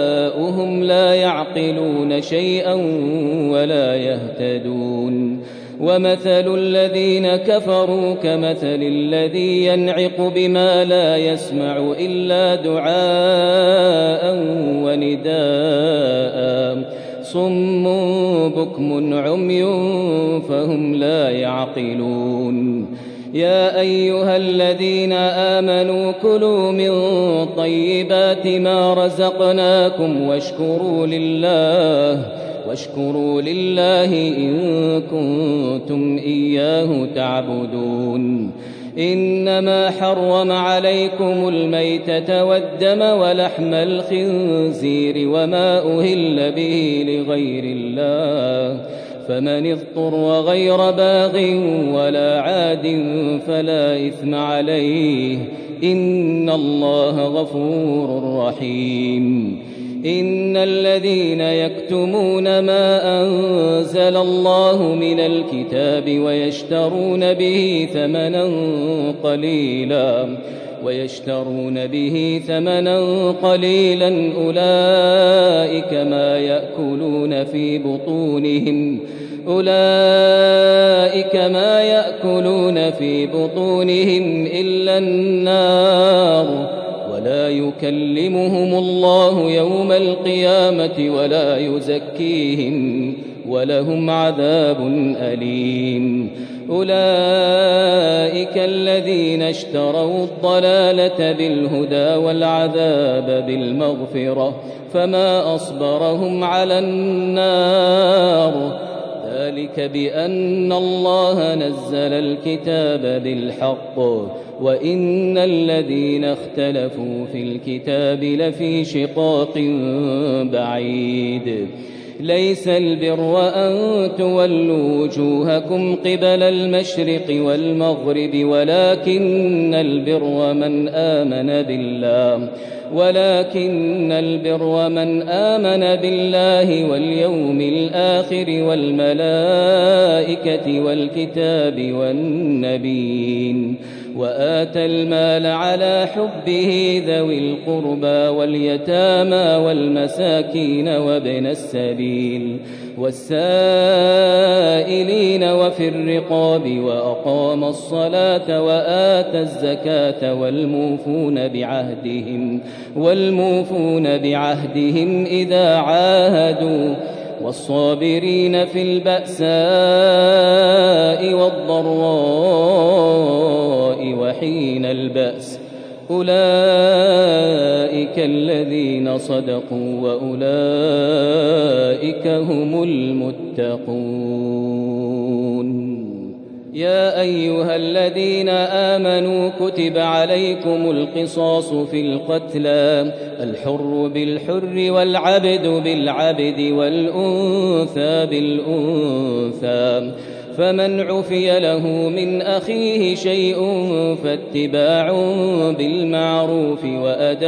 آباؤهم لا يعقلون شيئا ولا يهتدون ومثل الذين كفروا كمثل الذي ينعق بما لا يسمع إلا دعاء ونداء صم بكم عمي فهم لا يعقلون يا أيها الذين آمنوا كلوا من طيبات ما رزقناكم واشكروا لله واشكروا لله إن كنتم إياه تعبدون إنما حرم عليكم الميتة والدم ولحم الخنزير وما أهل به لغير الله فمن اضطر غير باغ ولا عاد فلا إثم عليه إن الله غفور رحيم إن الذين يكتمون ما أنزل الله من الكتاب ويشترون به ثمنا قليلا ويشترون به ثمنا قليلا أولئك ما يأكلون في بطونهم أولئك ما يأكلون في بطونهم إلا النار ولا يكلمهم الله يوم القيامة ولا يزكيهم ولهم عذاب أليم أولئك الذين اشتروا الضلالة بالهدى والعذاب بالمغفرة فما أصبرهم على النار ذلك بأن الله نزل الكتاب بالحق وإن الذين اختلفوا في الكتاب لفي شقاق بعيد ليس البر أن تولوا وجوهكم قبل المشرق والمغرب ولكن البر من آمن بالله ولكن البر من آمن بالله واليوم الآخر والملائكة والكتاب والنبيين وآتى المال على حبه ذوي القربى واليتامى والمساكين وابن السبيل والسائلين وفي الرقاب وأقام الصلاة وآتى الزكاة والموفون بعهدهم والموفون بعهدهم إذا عاهدوا والصابرين في البأساء والضراء وحين البأس أولئك الذين صدقوا وأولئك هم المتقون يا أيها الذين آمنوا كتب عليكم القصاص في القتلى الحر بالحر والعبد بالعبد والأنثى بالأنثى فمن عفي له من أخيه شيء فاتباع بالمعروف وأداء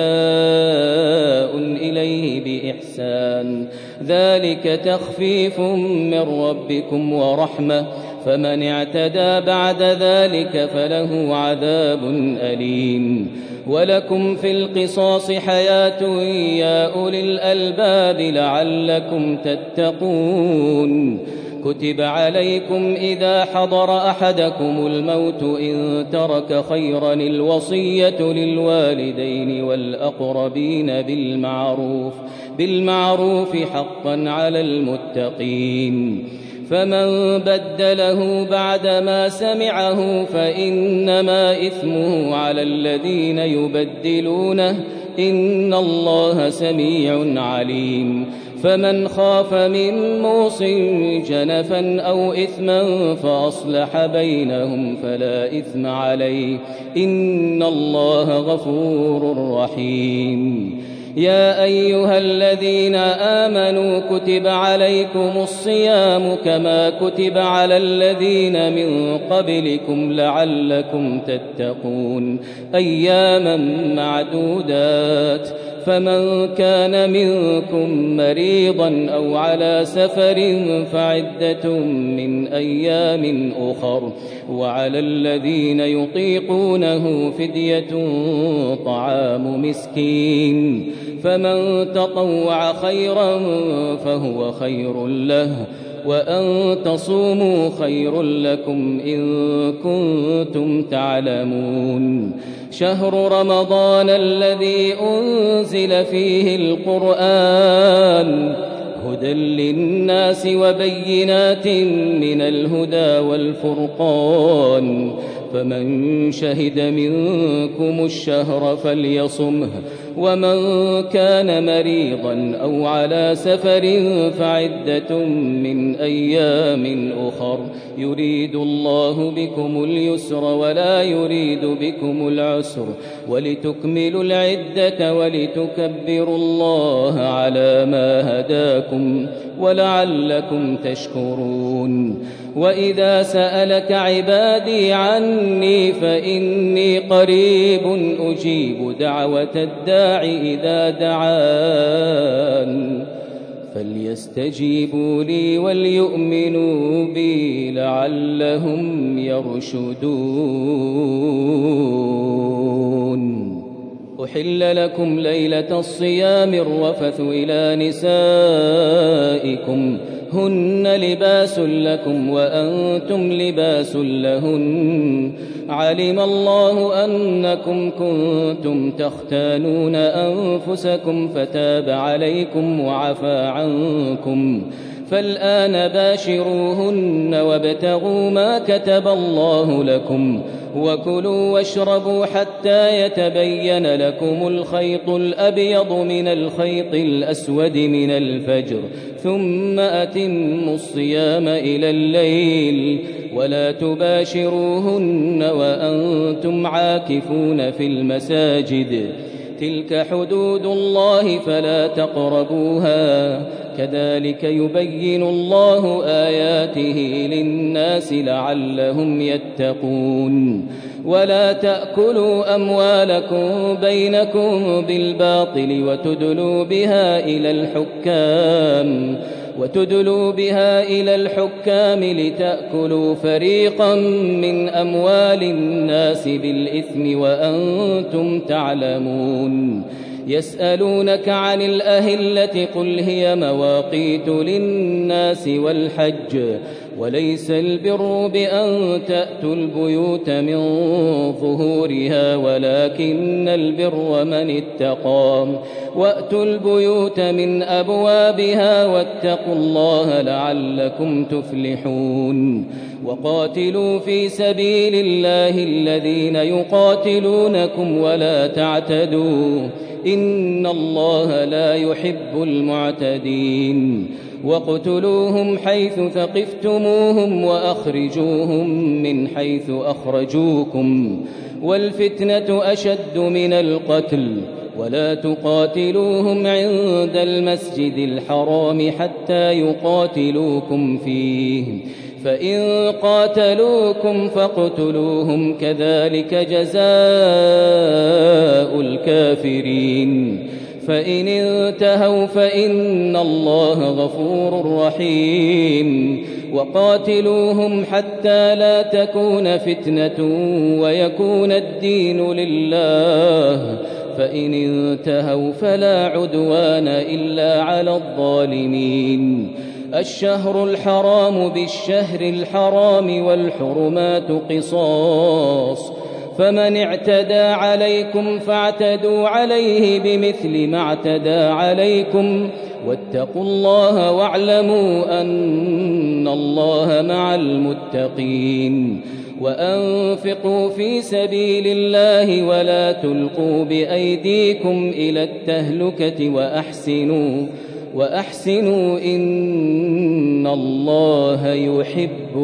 إليه بإحسان ذلك تخفيف من ربكم ورحمة فمن اعتدى بعد ذلك فله عذاب أليم ولكم في القصاص حياة يا أولي الألباب لعلكم تتقون كتب عليكم إذا حضر أحدكم الموت إن ترك خيرا الوصية للوالدين والأقربين بالمعروف بالمعروف حقا على المتقين فمن بدله بعدما سمعه فإنما إثمه على الذين يبدلونه إن الله سميع عليم فمن خاف من موص جنفا أو إثما فأصلح بينهم فلا إثم عليه إن الله غفور رحيم يا أيها الذين آمنوا كتب عليكم الصيام كما كتب على الذين من قبلكم لعلكم تتقون أياما معدودات فمن كان منكم مريضا أو على سفر فعدة من أيام أخر وعلى الذين يطيقونه فدية طعام مسكين فمن تطوع خيرا فهو خير له وأن تصوموا خير لكم إن كنتم تعلمون شهر رمضان الذي أنزل فيه القرآن هدى للناس وبينات من الهدى والفرقان فمن شهد منكم الشهر فليصمه ومن كان مريضا أو على سفر فعدة من أيام أخر يريد الله بكم اليسر ولا يريد بكم العسر ولتكملوا العدة ولتكبروا الله على ما هداكم ولعلكم تشكرون وإذا سألك عبادي عني فإني قريب أجيب دعوة الداع إذا دعان فليستجيبوا لي وليؤمنوا بي لعلهم يرشدون أحل لكم ليلة الصيام الرفث إلى نسائكم هن لباس لكم وأنتم لباس لهن علم الله أنكم كنتم تختانون أنفسكم فتاب عليكم وعفى عنكم فالآن باشروهن وابتغوا ما كتب الله لكم وكلوا واشربوا حتى يتبين لكم الخيط الأبيض من الخيط الأسود من الفجر ثم أتموا الصيام إلى الليل ولا تباشروهن وأنتم عاكفون في المساجد تلك حدود الله فلا تقربوها كذلك يبين الله آياته للناس لعلهم يتقون ولا تأكلوا أموالكم بينكم بالباطل وتدلوا بها إلى الحكام وتدلوا بها إلى الحكام لتأكلوا فريقا من أموال الناس بالإثم وأنتم تعلمون يسألونك عن الأهلة قل هي مواقيت للناس والحج وليس البر بأن تأتوا البيوت من ظهورها ولكن البر من اتقى وأتوا البيوت من أبوابها واتقوا الله لعلكم تفلحون وقاتلوا في سبيل الله الذين يقاتلونكم ولا تعتدوا إن الله لا يحب المعتدين واقتلوهم حيث ثقفتموهم وأخرجوهم من حيث أخرجوكم والفتنة أشد من القتل ولا تقاتلوهم عند المسجد الحرام حتى يقاتلوكم فيه فإن قاتلوكم فاقتلوهم كذلك جزاء الكافرين فإن انتهوا فإن الله غفور رحيم وقاتلوهم حتى لا تكون فتنة ويكون الدين لله فإن انتهوا فلا عدوان إلا على الظالمين الشهر الحرام بالشهر الحرام والحرمات قصاص فمن اعتدى عليكم فاعتدوا عليه بمثل ما اعتدى عليكم واتقوا الله واعلموا أن الله مع المتقين وأنفقوا في سبيل الله ولا تلقوا بأيديكم إلى التهلكة وأحسنوا وأحسنوا إن الله يحب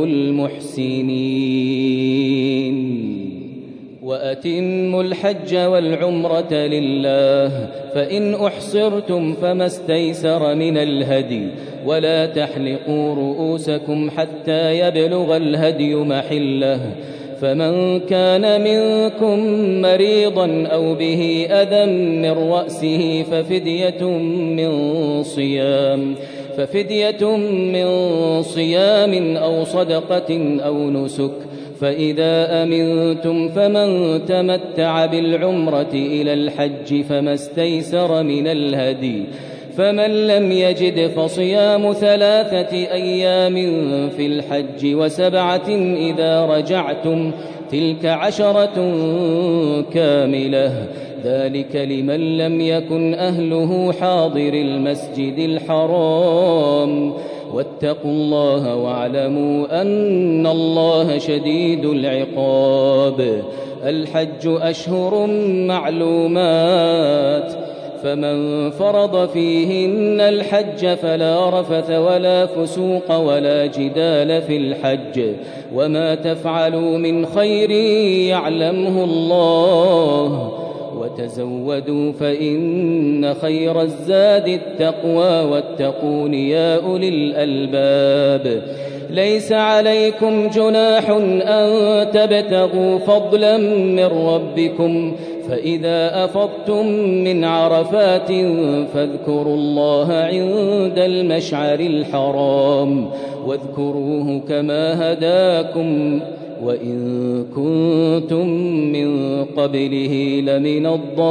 المحسنين وأتموا الحج والعمرة لله فإن أحصرتم فما استيسر من الهدي ولا تحلقوا رؤوسكم حتى يبلغ الهدي محله فمن كان منكم مريضا أو به أذى من رأسه ففدية من صيام ففدية من صيام أو صدقة أو نسك فإذا أمنتم فمن تمتع بالعمرة إلى الحج فما استيسر من الهدي فمن لم يجد فصيام ثلاثة أيام في الحج وسبعة إذا رجعتم تلك عشرة كاملة ذلك لمن لم يكن أهله حاضر المسجد الحرام واتقوا الله واعلموا أن الله شديد العقاب. الحج أشهر معلومات فمن فرض فيهن الحج فلا رفث ولا فسوق ولا جدال في الحج وما تفعلوا من خير يعلمه الله وتزودوا فإن خير الزاد التقوى واتقون يا أولي الألباب. ليس عليكم جناح أن تبتغوا فضلا من ربكم فإذا أفضتم من عرفات فاذكروا الله عند المشعر الحرام واذكروه كما هداكم وإن كنتم من قبله لمن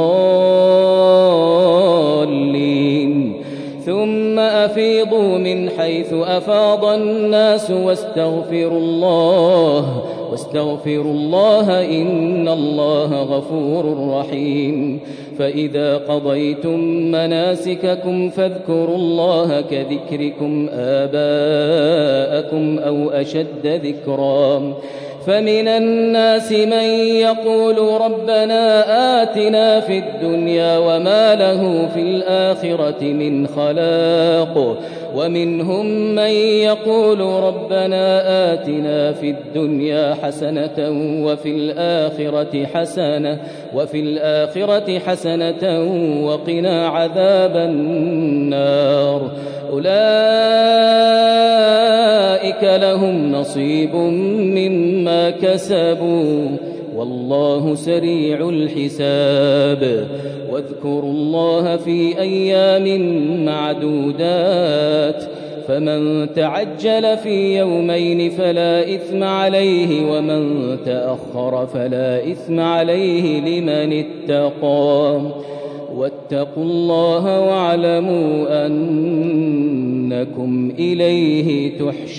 الضالين. ثم أفيضوا من حيث أفاض الناس واستغفروا الله واستغفروا الله إن الله غفور رحيم. فإذا قضيتم مناسككم فاذكروا الله كذكركم آباءكم أو أشد ذكرا. فمن الناس من يقول ربنا آتنا في الدنيا وما له في الآخرة من خلاق ومنهم من يقول ربنا آتنا في الدنيا حسنة وفي الآخرة حسنة وفي الآخرة حسنة وقنا عذاب النار. أولئك لهم نصيب مما كسبوا والله سريع الحساب. واذكروا الله في أيام معدودات فمن تعجل في يومين فلا إثم عليه ومن تأخر فلا إثم عليه لمن اتقى واتقوا الله واعلموا أنكم إليه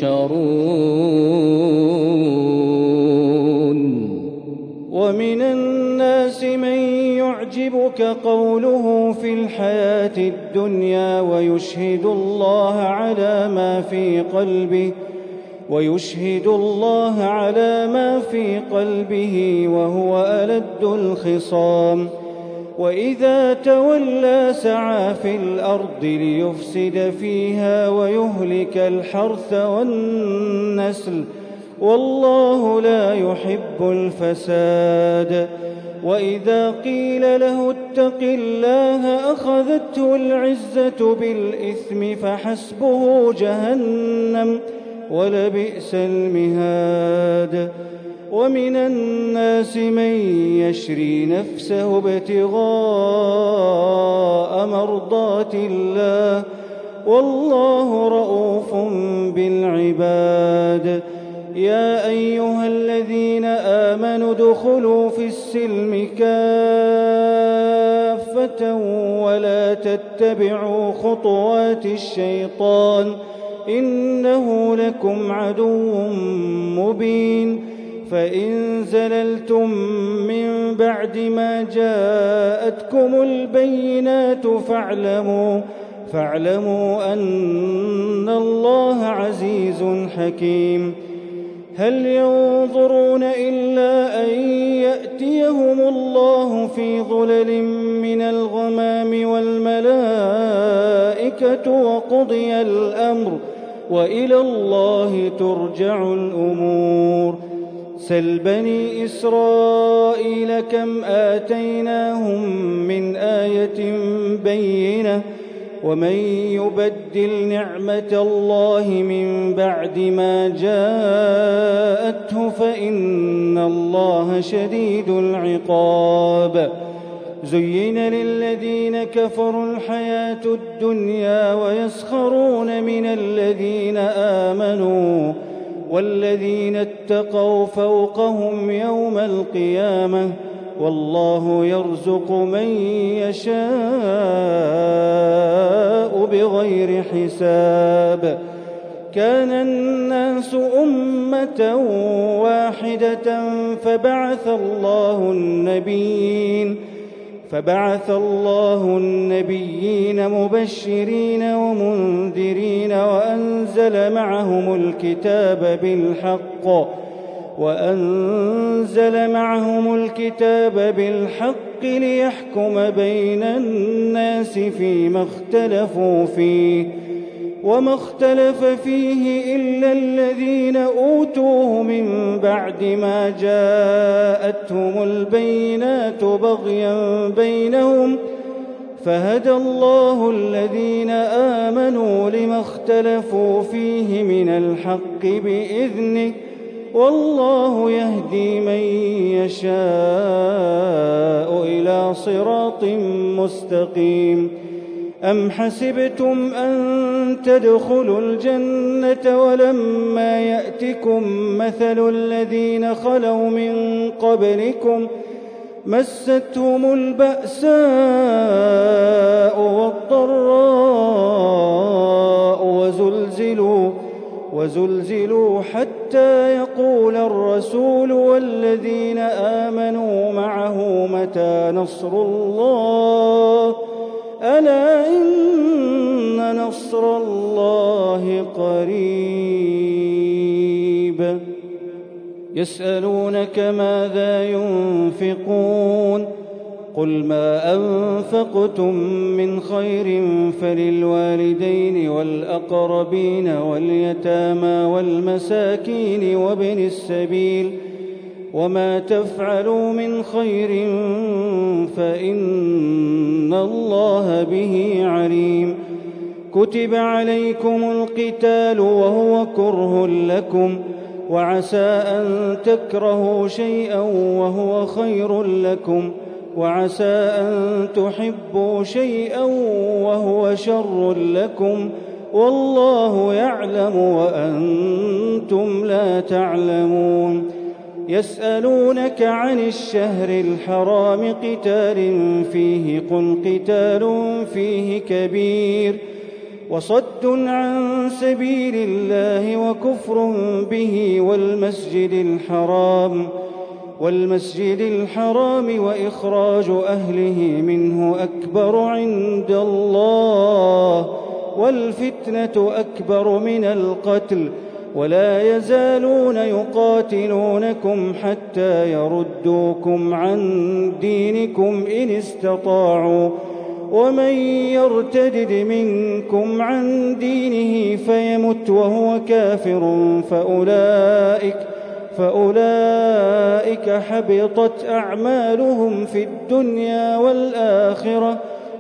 تحشرون. ومن الناس من يعجبك قوله في الحياة الدنيا ويشهد الله على ما في قلبه ويشهد الله على ما في قلبه وهو ألد الخصام. وإذا تولى سعى في الأرض ليفسد فيها ويهلك الحرث والنسل والله لا يحب الفساد. وإذا قيل له اتق الله أخذته العزة بالإثم فحسبه جهنم ولبئس المهاد. ومن الناس من يشري نفسه ابتغاء مرضات الله والله رؤوف بالعباد. يا أيها الذين آمنوا ادخلوا في السلم كافة ولا تتبعوا خطوات الشيطان إنه لكم عدو مبين. فإن زللتم من بعد ما جاءتكم البينات فاعلموا فاعلموا أن الله عزيز حكيم. هل ينظرون إلا أن يأتيهم الله في ظلل من الغمام والملائكة وقضي الأمر وإلى الله ترجع الأمور. سل بني إسرائيل كم آتيناهم من آية بينة ومن يبدل نعمة الله من بعد ما جاءته فإن الله شديد العقاب. زين للذين كفروا الحياة الدنيا ويسخرون من الذين آمنوا والذين اتقوا فوقهم يوم القيامة والله يرزق من يشاء بغير حساب. كان الناس أمة واحدة فبعث الله النبيين فبعث الله النبيين مبشرين ومنذرين وأنزل معهم الكتاب بالحق وأنزل معهم الكتاب بالحق ليحكم بين الناس فيما اختلفوا فيه وما اختلف فيه إلا الذين أوتوه من بعد ما جاءتهم البينات بغيا بينهم فهدى الله الذين آمنوا لما اختلفوا فيه من الحق بإذنه والله يهدي من يشاء إلى صراط مستقيم. أم حسبتم أن تدخلوا الجنة ولما يأتكم مثل الذين خلوا من قبلكم مستهم البأساء والضراء وزلزلوا وزلزلوا حتى يقول الرسول والذين آمنوا معه متى نصر الله ألا إن نصر الله قريب. يسألونك ماذا ينفقون قل ما أنفقتم من خير فللوالدين والأقربين واليتامى والمساكين وابن السبيل وما تفعلوا من خير فإن الله به عليم. كتب عليكم القتال وهو كره لكم وعسى أن تكرهوا شيئا وهو خير لكم وعسى أن تحبوا شيئا وهو شر لكم والله يعلم وأنتم لا تعلمون. يسألونك عن الشهر الحرام قتال فيه قل قتال فيه كبير وصد عن سبيل الله وكفر به والمسجد الحرام والمسجد الحرام وإخراج أهله منه أكبر عند الله والفتنة أكبر من القتل ولا يزالون يقاتلونكم حتى يردوكم عن دينكم إن استطاعوا ومن يرتدد منكم عن دينه فيمت وهو كافر فأولئك فأولئك حبطت أعمالهم في الدنيا والآخرة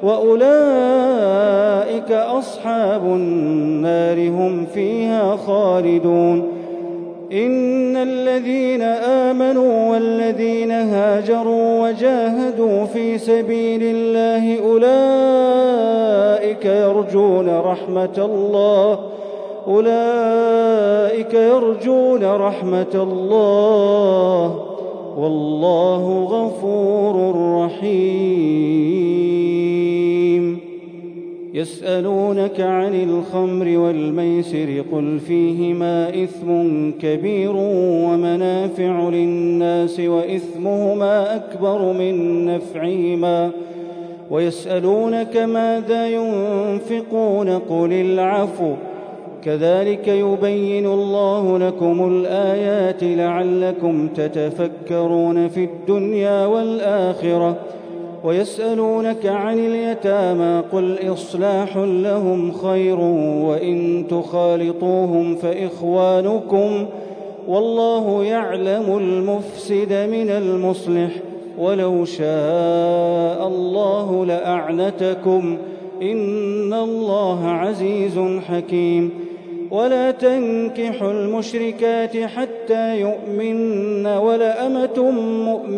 وأولئك أصحاب النار هم فيها خالدون. إن الذين آمنوا والذين هاجروا وجاهدوا في سبيل الله أولئك يرجون رحمة الله أولئك يرجون رحمة الله والله غفور رحيم. يسألونك عن الخمر والميسر قل فيهما إثم كبير ومنافع للناس وإثمهما أكبر من نفعهما ويسألونك ماذا ينفقون قل العفو كذلك يبين الله لكم الآيات لعلكم تتفكرون في الدنيا والآخرة. ويسألونك عن اليتامى قل إصلاح لهم خير وإن تخالطوهم فإخوانكم والله يعلم المفسد من المصلح ولو شاء الله لأعنتكم إن الله عزيز حكيم. ولا تنكحوا المشركات حتى يؤمن ولأمة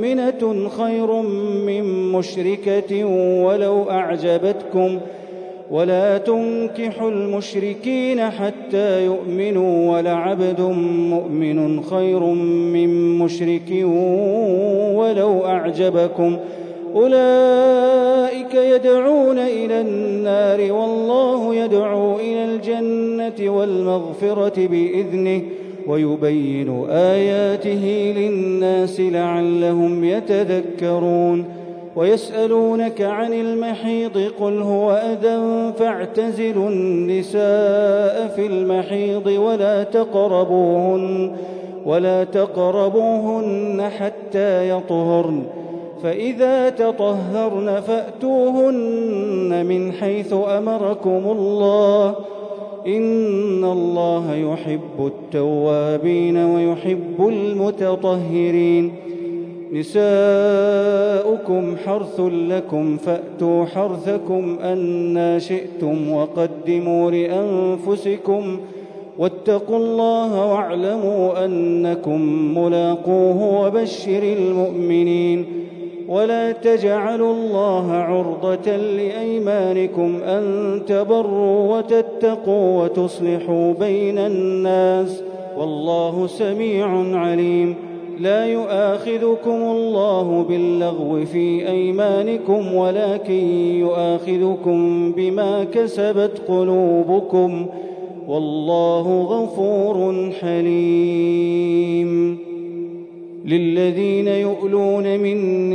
مؤمنة خير من مشركة ولو أعجبتكم ولا تنكحوا المشركين حتى يؤمنوا ولعبد مؤمن خير من مشرك ولو أعجبكم أولئك يدعون إلى النار والله يدعو إلى الجنة والمغفرة بإذنه ويبين آياته للناس لعلهم يتذكرون ويسألونك عن المحيض قل هو أذى فاعتزلوا النساء في المحيض ولا تقربوهن ولا تقربوهن حتى يطهرن فإذا تطهرن فأتوهن من حيث أمركم الله إن الله يحب التوابين ويحب المتطهرين نساؤكم حرث لكم فأتوا حرثكم أنى شئتم وقدموا لأنفسكم واتقوا الله واعلموا أنكم ملاقوه وبشر المؤمنين ولا تجعلوا الله عرضة لأيمانكم أن تبروا وتتقوا وتصلحوا بين الناس والله سميع عليم لا يؤاخذكم الله باللغو في أيمانكم ولكن يؤاخذكم بما كسبت قلوبكم والله غفور حليم للذين يؤلون من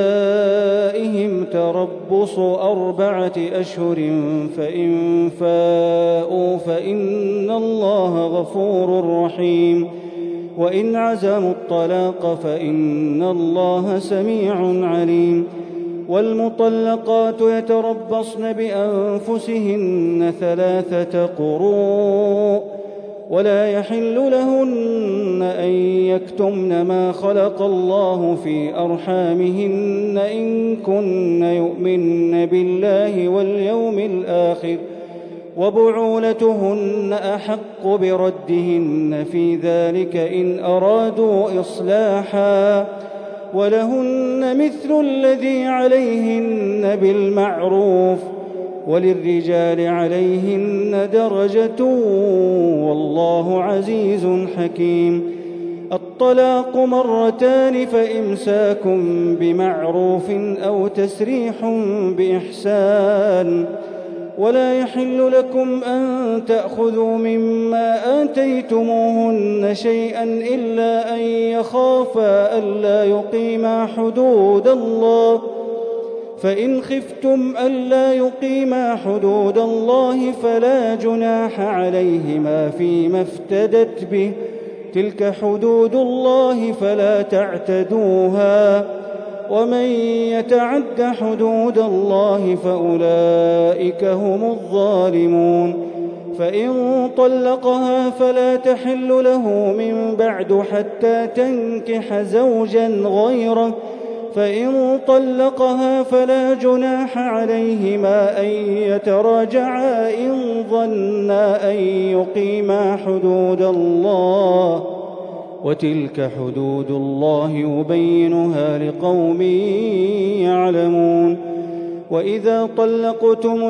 نسائهم تربص أربعة أشهر فإن فاءوا فإن الله غفور رحيم وإن عزموا الطلاق فإن الله سميع عليم والمطلقات يتربصن بأنفسهن ثلاثة قروء ولا يحل لهن أن يكتمن ما خلق الله في أرحامهن إن كن يؤمن بالله واليوم الآخر وبعولتهن أحق بردهن في ذلك إن أرادوا إصلاحا ولهن مثل الذي عليهن بالمعروف وللرجال عليهن درجة والله عزيز حكيم الطلاق مرتان فإمساك بمعروف أو تسريح بإحسان ولا يحل لكم أن تأخذوا مما آتيتموهن شيئا إلا أن يخافا ألا يقيما حدود الله فإن خفتم ألا يقيما حدود الله فلا جناح عليهما فيما افتدت به تلك حدود الله فلا تعتدوها ومن يتعد حدود الله فأولئك هم الظالمون فإن طلقها فلا تحل له من بعد حتى تنكح زوجا غيره فإن طلقها فلا جناح عليهما أن يتراجعا إن ظنا أن يقيما حدود الله وتلك حدود الله يبينها لقوم يعلمون وإذا طلقتم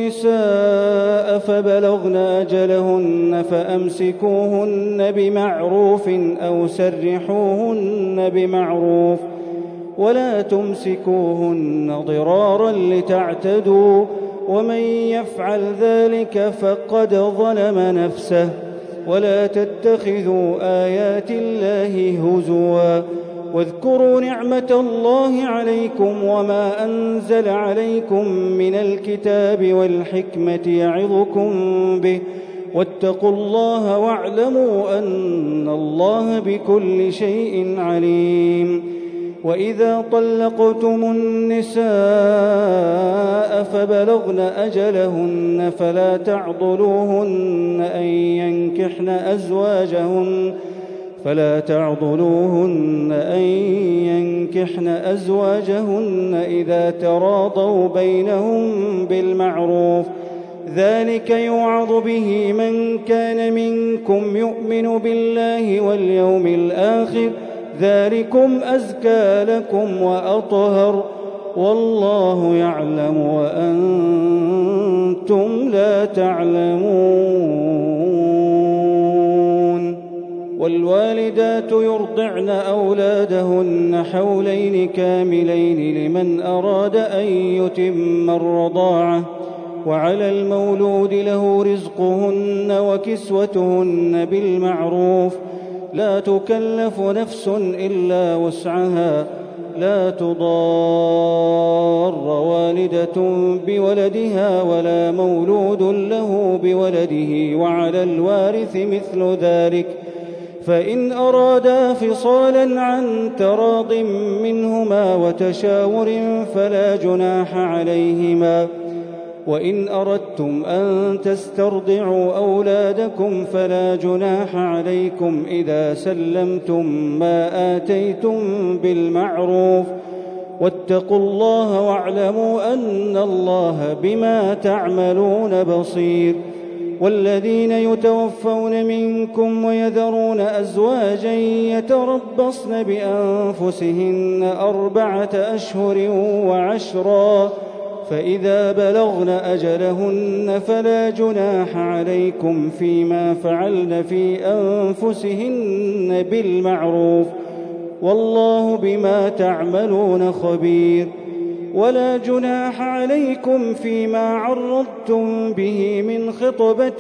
النساء فبلغن أجلهن فأمسكوهن بمعروف أو سرحوهن بمعروف ولا تمسكوهن ضرارا لتعتدوا ومن يفعل ذلك فقد ظلم نفسه ولا تتخذوا آيات الله هزوا واذكروا نعمة الله عليكم وما أنزل عليكم من الكتاب والحكمة يعظكم به واتقوا الله واعلموا أن الله بكل شيء عليم وإذا طلقتم النساء فبلغن أجلهن فلا تعضلوهن أن ينكحن أزواجهن فلا تعضلوهن أن ينكحن أزواجهن إذا تراضوا بينهم بالمعروف ذلك يوعظ به من كان منكم يؤمن بالله واليوم الآخر ذلكم أزكى لكم وأطهر والله يعلم وأنتم لا تعلمون. والوالدات يرضعن أولادهن حولين كاملين لمن أراد أن يتم الرضاعة، وعلى المولود له رزقهن وكسوتهن بالمعروف، لا تكلف نفس إلا وسعها، لا تضار والدة بولدها ولا مولود له بولده، وعلى الوارث مثل ذلك، فإن أرادا فصالا عن تراض منهما وتشاور فلا جناح عليهما. وإن أردتم أن تسترضعوا أولادكم فلا جناح عليكم إذا سلمتم ما آتيتم بالمعروف، واتقوا الله واعلموا أن الله بما تعملون بصير. والذين يتوفون منكم ويذرون أزواجا يتربصن بأنفسهن أربعة أشهر وعشرا، فإذا بلغن أجلهن فلا جناح عليكم فيما فعلن في أنفسهن بالمعروف، والله بما تعملون خبير. ولا جناح عليكم فيما عرضتم به من خطبة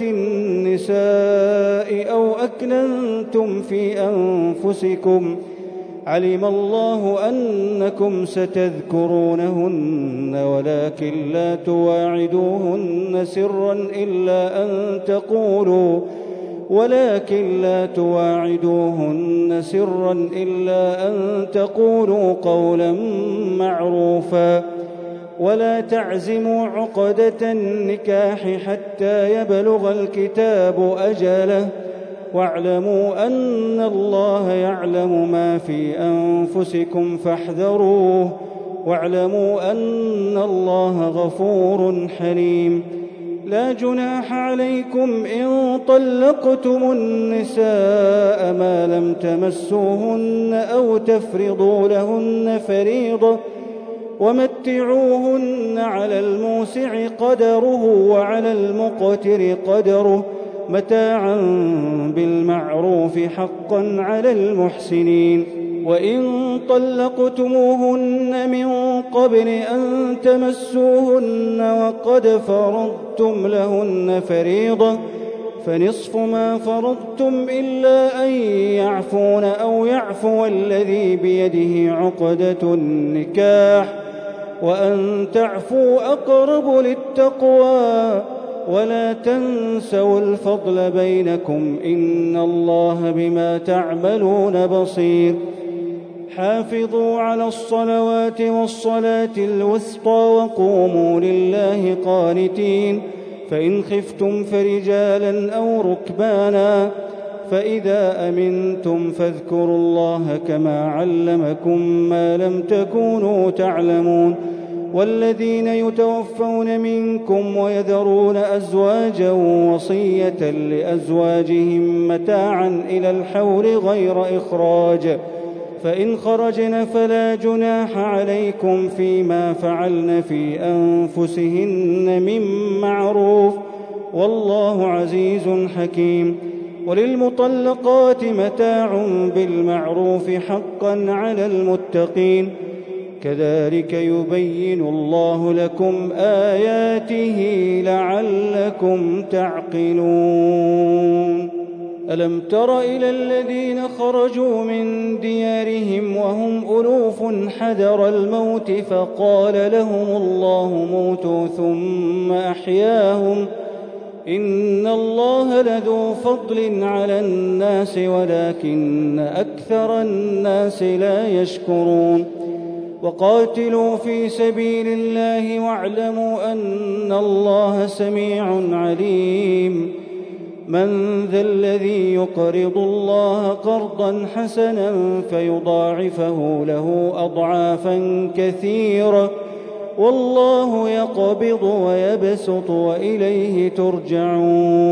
النساء أو أكننتم في أنفسكم، علم الله أنكم ستذكرونهن ولكن لا تواعدوهن سرا إلا أن تقولوا ولكن لا تواعدوهن سرا إلا أن تقولوا قولا معروفا. ولا تعزموا عقدة النكاح حتى يبلغ الكتاب أجله، واعلموا أن الله يعلم ما في أنفسكم فاحذروه، واعلموا أن الله غفور حليم. لا جناح عليكم إن طلقتم النساء ما لم تمسوهن أو تفرضوا لهن فريضة، ومتعوهن على الموسع قدره وعلى المقتر قدره متاعا بالمعروف حقا على المحسنين. وإن طلقتموهن من قبل أن تمسوهن وقد فرضتم لهن فريضة فنصف ما فرضتم إلا أن يعفون أو يعفو الذي بيده عقدة النكاح، وأن تعفوا أقرب للتقوى، ولا تنسوا الفضل بينكم إن الله بما تعملون بصير. حافظوا على الصلوات والصلاة الوسطى وقوموا لله قانتين، فإن خفتم فرجالا أو ركبانا، فإذا أمنتم فاذكروا الله كما علمكم ما لم تكونوا تعلمون. والذين يتوفون منكم ويذرون أزواجا وصية لأزواجهم متاعا إلى الحول غير إخراج، فإن خرجن فلا جناح عليكم فيما فعلن في أنفسهن من معروف، والله عزيز حكيم. وللمطلقات متاع بالمعروف حقا على المتقين، كذلك يبين الله لكم آياته لعلكم تعقلون. ألم تر إلى الذين خرجوا من ديارهم وهم ألوف حذر الموت فقال لهم الله موتوا ثم أحياهم، إن الله لذو فضل على الناس ولكن أكثر الناس لا يشكرون. وقاتلوا في سبيل الله واعلموا أن الله سميع عليم. من ذا الذي يقرض الله قرضا حسنا فيضاعفه له أضعافا كثيرة، والله يقبض ويبسط وإليه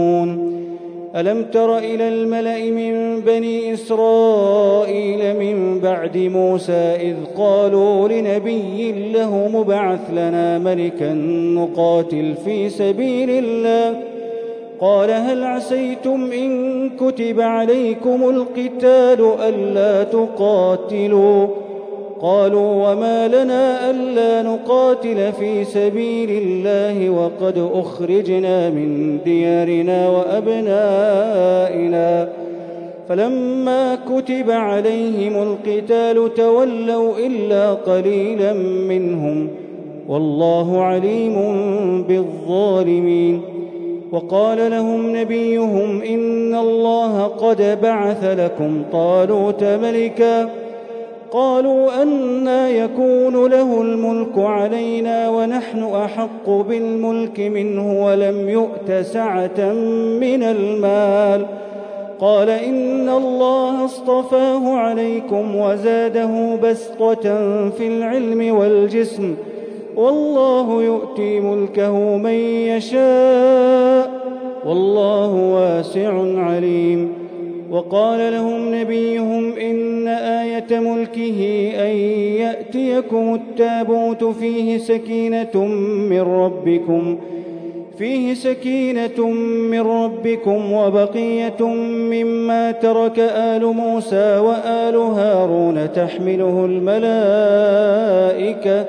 ترجعون. ألم تر إلى الملأ من بني إسرائيل من من بعد موسى إذ قالوا لنبي له مبعث لنا ملكا نقاتل في سبيل الله قال هل عسيتم إن كتب عليكم القتال ألا تقاتلوا قالوا وما لنا ألا نقاتل في سبيل الله وقد أخرجنا من ديارنا وأبنائنا فلما كتب عليهم القتال تولوا إلا قليلا منهم والله عليم بالظالمين وقال لهم نبيهم إن الله قد بعث لكم طالوت ملكا قالوا أنى يكون له الملك علينا ونحن أحق بالملك منه ولم يؤت سعة من المال قال إن الله اصطفاه عليكم وزاده بسطة في العلم والجسم والله يؤتي ملكه من يشاء والله واسع عليم وقال لهم نبيهم إن آية ملكه أن يأتيكم التابوت فيه سكينة من ربكم فيه سكينة من ربكم وبقية مما ترك آل موسى وآل هارون تحمله الملائكة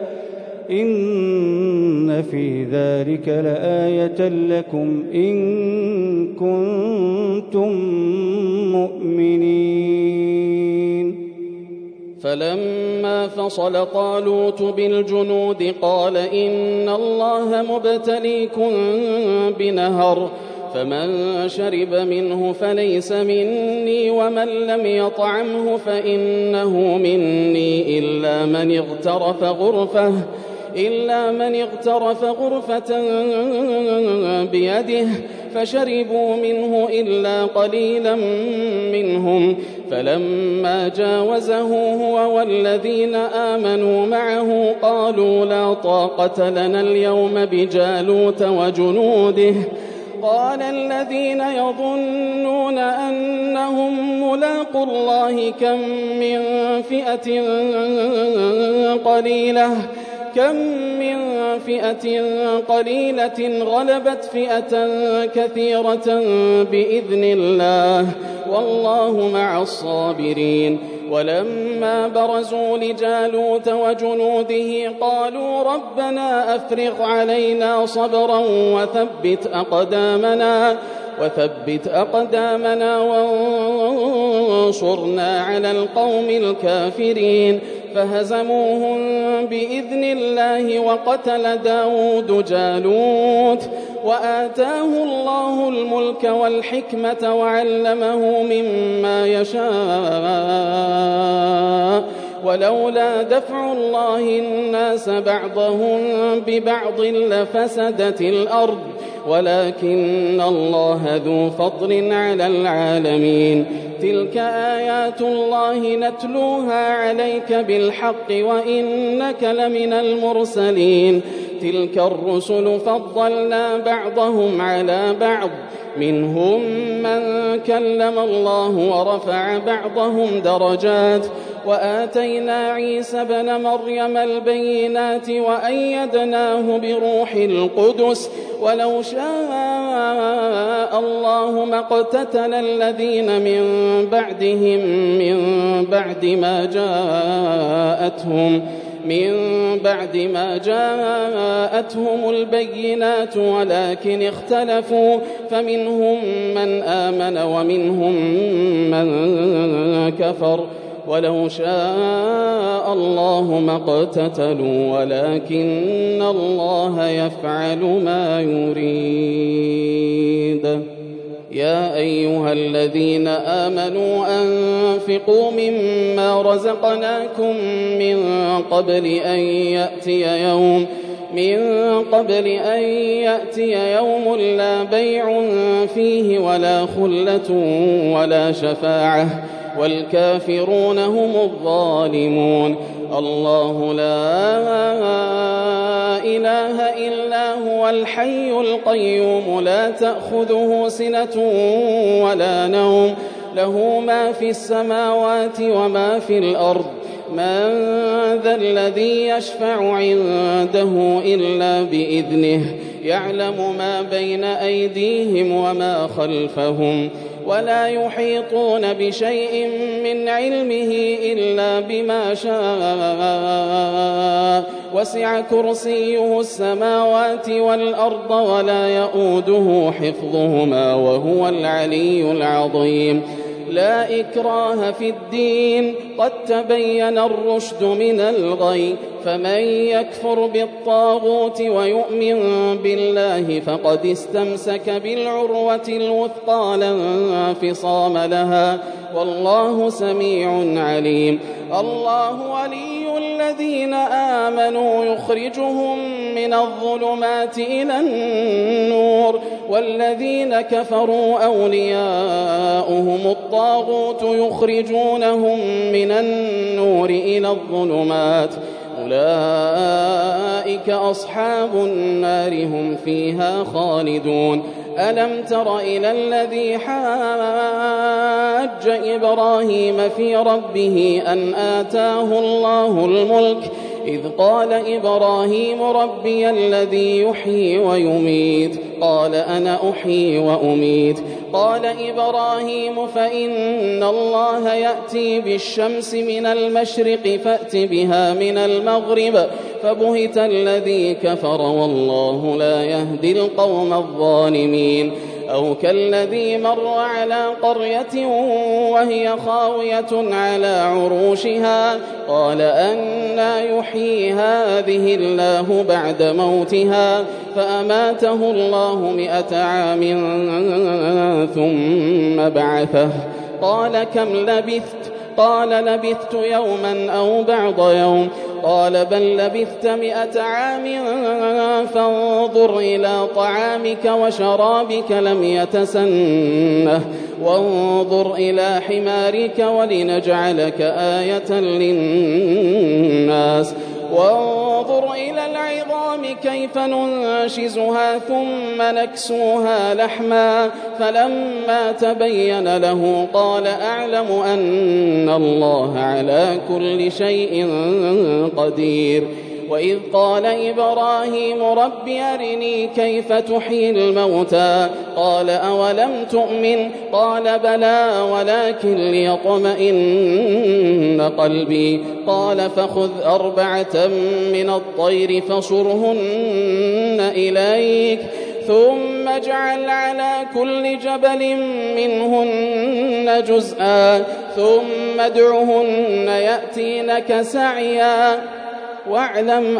إن في ذلك لآية لكم إن كنتم مؤمنين فلما فصل طالوت بالجنود قال إن الله مبتليكم بنهر فمن شرب منه فليس مني ومن لم يطعمه فإنه مني إلا من اغترف غرفة إلا من اغترف غرفة بيده فشربوا منه إلا قليلا منهم فلما جاوزه هو والذين آمنوا معه قالوا لا طاقة لنا اليوم بجالوت وجنوده قال الذين يظنون أنهم ملاقوا الله كم من فئة قليلة كم من فئة قليلة غلبت فئة كثيرة بإذن الله والله مع الصابرين ولما برزوا لجالوت وجنوده قالوا ربنا أفرغ علينا صبرا وثبت أقدامنا وثبت أقدامنا وانصرنا على القوم الكافرين فهزموهم بإذن الله وقتل داود جالوت وآتاه الله الملك والحكمة وعلمه مما يشاء ولولا دفع الله الناس بعضهم ببعض لفسدت الأرض ولكن الله ذو فضل على العالمين تلك آيات الله نتلوها عليك بالحق وإنك لمن المرسلين تلك الرسل فضلنا بعضهم على بعض منهم من كلم الله ورفع بعضهم درجات وآتينا عيسى ابن مريم البينات وأيدناه بروح القدس ولو شاء الله ما اقتتل الذين من بعدهم من بعد ما جاءتهم من بعد ما جاءتهم البينات ولكن اختلفوا فمنهم من آمن ومنهم من كفر ولو شاء الله ما اقتتلوا ولكن الله يفعل ما يريد يا أيها الذين آمنوا أنفقوا مما رزقناكم من قبل أن يأتي يوم من قبل أن يأتي يوم لا بيع فيه ولا خلة ولا شفاعة والكافرون هم الظالمون الله لا إله إلا هو الحي القيوم لا تأخذه سنة ولا نوم له ما في السماوات وما في الأرض من ذا الذي يشفع عنده إلا بإذنه يعلم ما بين أيديهم وما خلفهم ولا يحيطون بشيء من علمه إلا بما شاء وسع كرسيه السماوات والأرض ولا يؤوده حفظهما وهو العلي العظيم لا إكراه في الدين قد تبين الرشد من الغي فمن يكفر بالطاغوت ويؤمن بالله فقد استمسك بالعروة الوثقى لا انفصام لها والله سميع عليم الله ولي الذين آمنوا يخرجهم من الظلمات إلى النور والذين كفروا أولياؤهم الطاغوت يخرجونهم من النور إلى الظلمات أولئك أصحاب النار هم فيها خالدون ألم تر إلى الذي حاج إبراهيم في ربه أن آتاه الله الملك إذ قال إبراهيم ربي الذي يحيي ويميت قال أنا أحيي وأميت قال إبراهيم فإن الله يأتي بالشمس من المشرق فأت بها من المغرب فبهت الذي كفر والله لا يهدي القوم الظالمين أو كالذي مر على قرية وهي خاوية على عروشها قال أنى يحيي هذه الله بعد موتها فأماته الله مئة عام ثم بعثه قال كم لبثت قال لبثت يوما أو بعض يوم قال بل لبثت مئة عام فانظر إلى طعامك وشرابك لم يتسنه وانظر إلى حمارك ولنجعلك آية للناس وانظر إلى العظام كيف ننشزها ثم نكسوها لحما فلما تبين له قال أعلم أن الله على كل شيء قدير وإذ قال إبراهيم رب أرني كيف تحيي الموتى قال أولم تؤمن قال بلى ولكن ليطمئن قلبي قال فخذ أربعة من الطير فصرهن إليك ثم اجعل على كل جبل منهن جزءا ثم ادعهن يأتينك سعيا واعلم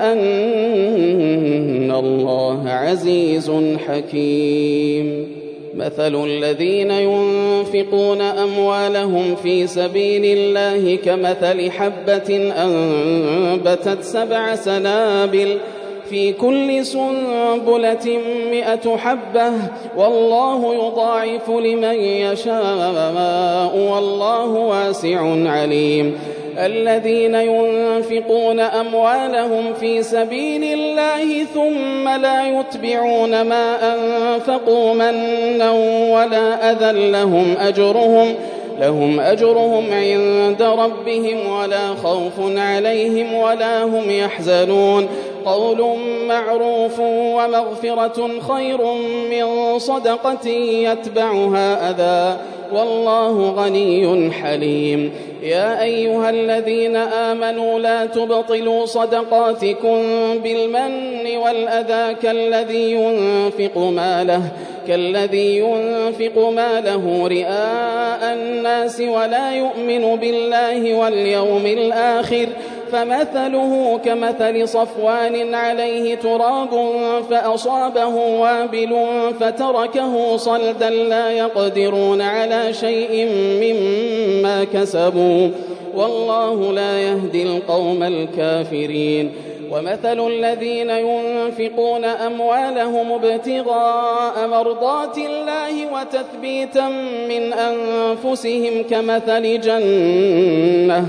أن الله عزيز حكيم مثل الذين ينفقون أموالهم في سبيل الله كمثل حبة أنبتت سبع سنابل في كل سنبلة مئة حبة والله يضاعف لمن يشاء والله واسع عليم الذين ينفقون أموالهم في سبيل الله ثم لا يتبعون ما أنفقوا منا ولا أذى لهم أجرهم لهم أجرهم عند ربهم ولا خوف عليهم ولا هم يحزنون قول معروف ومغفرة خير من صدقة يتبعها أذى والله غني حليم يا أيها الذين آمنوا لا تبطلوا صدقاتكم بالمن والأذى كالذي ينفق ماله كالذي ينفق ماله رئاء الناس ولا يؤمن بالله واليوم الآخر فمثله كمثل صفوان عليه تراب فأصابه وابل فتركه صلدا لا يقدرون على شيء مما كسبوا والله لا يهدي القوم الكافرين ومثل الذين ينفقون أموالهم ابتغاء مرضات الله وتثبيتا من أنفسهم كمثل جنة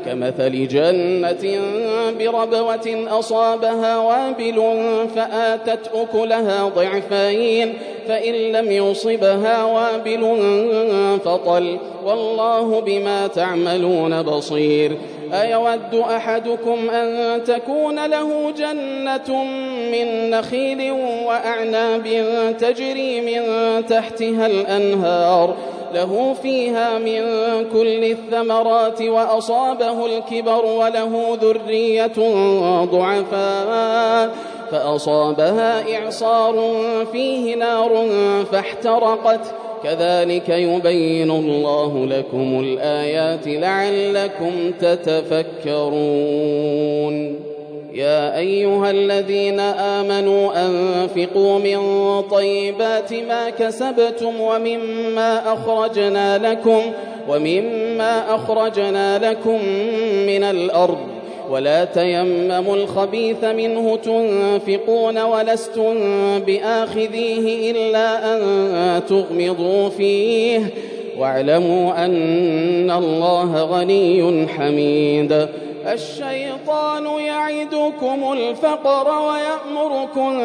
كمثل جنة بربوة أصابها وابل فآتت أكلها ضعفين فإن لم يصبها وابل فطل والله بما تعملون بصير أيود أحدكم أن تكون له جنة من نخيل وأعناب تجري من تحتها الأنهار له فيها من كل الثمرات وأصابه الكبر وله ذرية ضعفاء فأصابها إعصار فيه نار فاحترقت كذلك يبين الله لكم الآيات لعلكم تتفكرون يا أيها الذين آمنوا أنفقوا من طيبات ما كسبتم ومما أخرجنا لكم ومما أخرجنا لكم من الأرض ولا تيمموا الخبيث منه تنفقون ولستم بآخذيه إلا أن تغمضوا فيه واعلموا أن الله غني حميد الشيطان يعدكم الفقر ويأمركم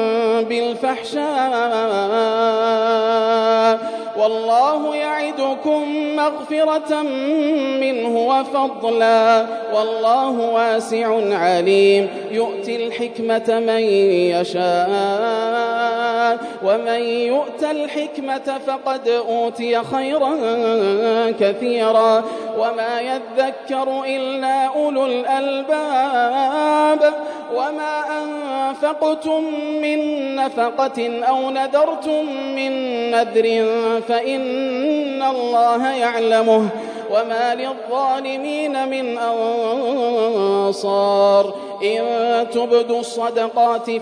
بالفحشاء والله يعدكم مغفرة منه وفضلا والله واسع عليم يؤتي الحكمة من يشاء ومن يؤت الحكمة فقد أوتي خيرا كثيرا وما يذكر إلا أولو الألباب وما أنفقتم من نفقة أو نذرتم من نذر فإن الله يعلمه وما للظالمين من أنصار إن تبدوا الصدقات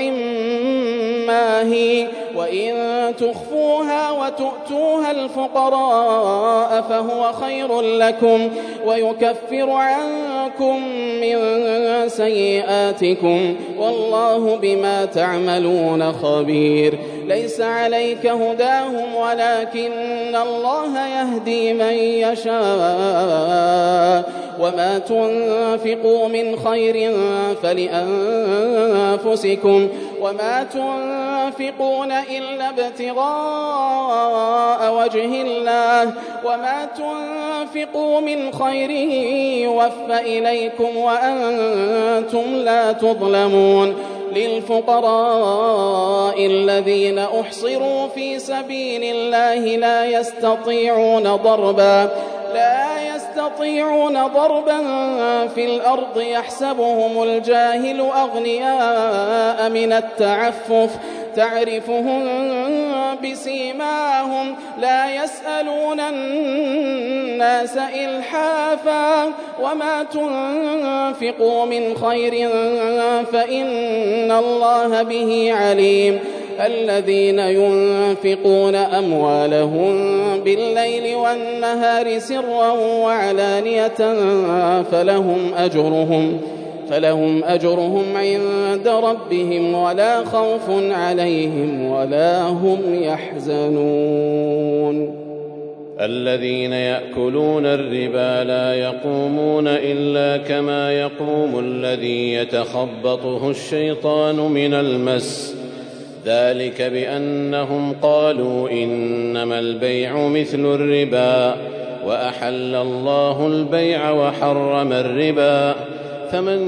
فنعما هي وإن تخفوها وتؤتوها الفقراء فهو خير لكم ويكفر عنكم من سيئاتكم والله بما تعملون خبير ليس عليك هداهم ولكن الله يهدي من يشاء وما تنفقوا من خير فلأنفسكم وما تنفقون إلا ابتغاء وجه الله وما تنفقوا من خير يوفى إليكم وأنتم لا تظلمون للفقراء الذين أحصروا في سبيل الله لا يستطيعون ضربا لا يستطيعون ضربا في الأرض يحسبهم الجاهل أغنياء من التعفف تعرفهم بسيماهم لا يسألون الناس إلحافا وما تنفقوا من خير فإن الله به عليم الذين ينفقون أموالهم بالليل والنهار سرا وعلانية فلهم أجرهم فلهم أجرهم عند ربهم ولا خوف عليهم ولا هم يحزنون الذين يأكلون الربا لا يقومون إلا كما يقوم الذي يتخبطه الشيطان من المس ذلك بأنهم قالوا إنما البيع مثل الربا وأحل الله البيع وحرم الربا فمن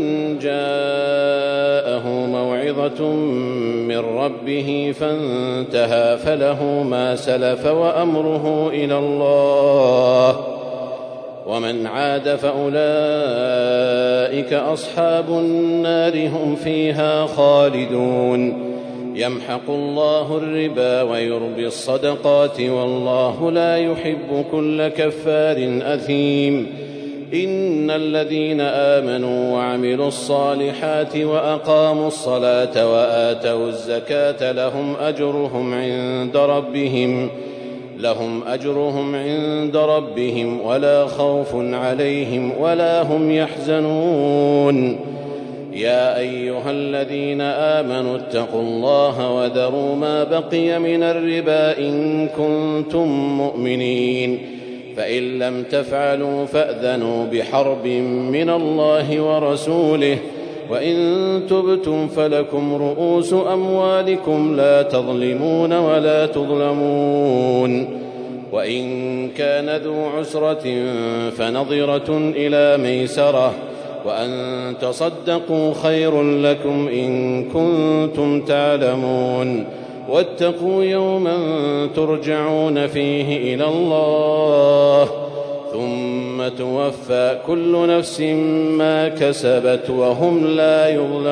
جاءه موعظة من ربه فانتهى فله ما سلف وأمره إلى الله ومن عاد فأولئك أصحاب النار هم فيها خالدون يمحق الله الربا ويربي الصدقات والله لا يحب كل كفار أثيم إن الذين آمنوا وعملوا الصالحات وأقاموا الصلاة وآتوا الزكاة لهم أجرهم عند ربهم لهم أجرهم عند ربهم ولا خوف عليهم ولا هم يحزنون يا أيها الذين آمنوا اتقوا الله وذروا ما بقي من الربا إن كنتم مؤمنين فإن لم تفعلوا فأذنوا بحرب من الله ورسوله وإن تبتم فلكم رؤوس أموالكم لا تظلمون ولا تظلمون وإن كان ذو عسرة فنظرة إلى ميسرة وأن تصدقوا خير لكم إن كنتم تعلمون واتقوا يوما ترجعون فيه إلى الله ثم توفى كل نفس ما كسبت وهم لا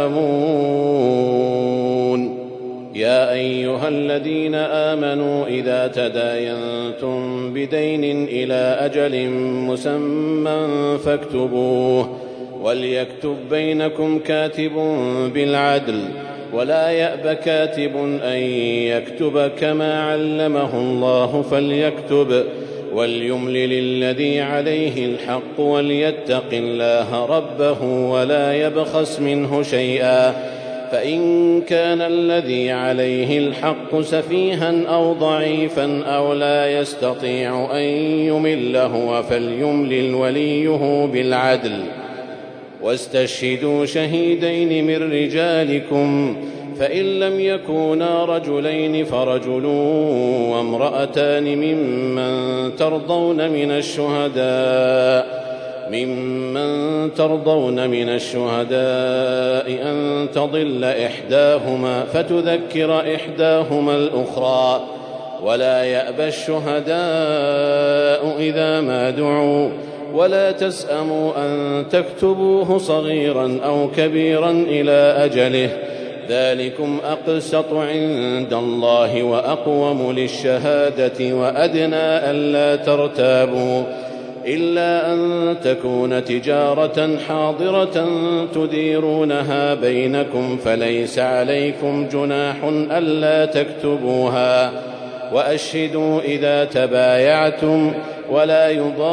يظلمون. يا أيها الذين آمنوا إذا تداينتم بدين إلى أجل مسمى فاكتبوه وليكتب بينكم كاتب بالعدل ولا يأب كاتب أن يكتب كما علمه الله فليكتب وليملل الذي عليه الحق وليتق الله ربه ولا يبخس منه شيئا فإن كان الذي عليه الحق سفيها أو ضعيفا أو لا يستطيع أن يمل هو فليملل وليه بالعدل واستشهدوا شهيدين من رجالكم فإن لم يكونا رجلين فرجل وامرأتان ممن ترضون من الشهداء ممن ترضون من الشهداء أن تضل إحداهما فتذكر إحداهما الأخرى ولا يأبى الشهداء إذا ما دعوا ولا تسأموا أن تكتبوه صغيرا أو كبيرا إلى أجله ذلكم أقسط عند الله وأقوم للشهادة وأدنى ألا ترتابوا إلا أن تكون تجارة حاضرة تديرونها بينكم فليس عليكم جناح ألا تكتبوها وأشهدوا إذا تبايعتم ولا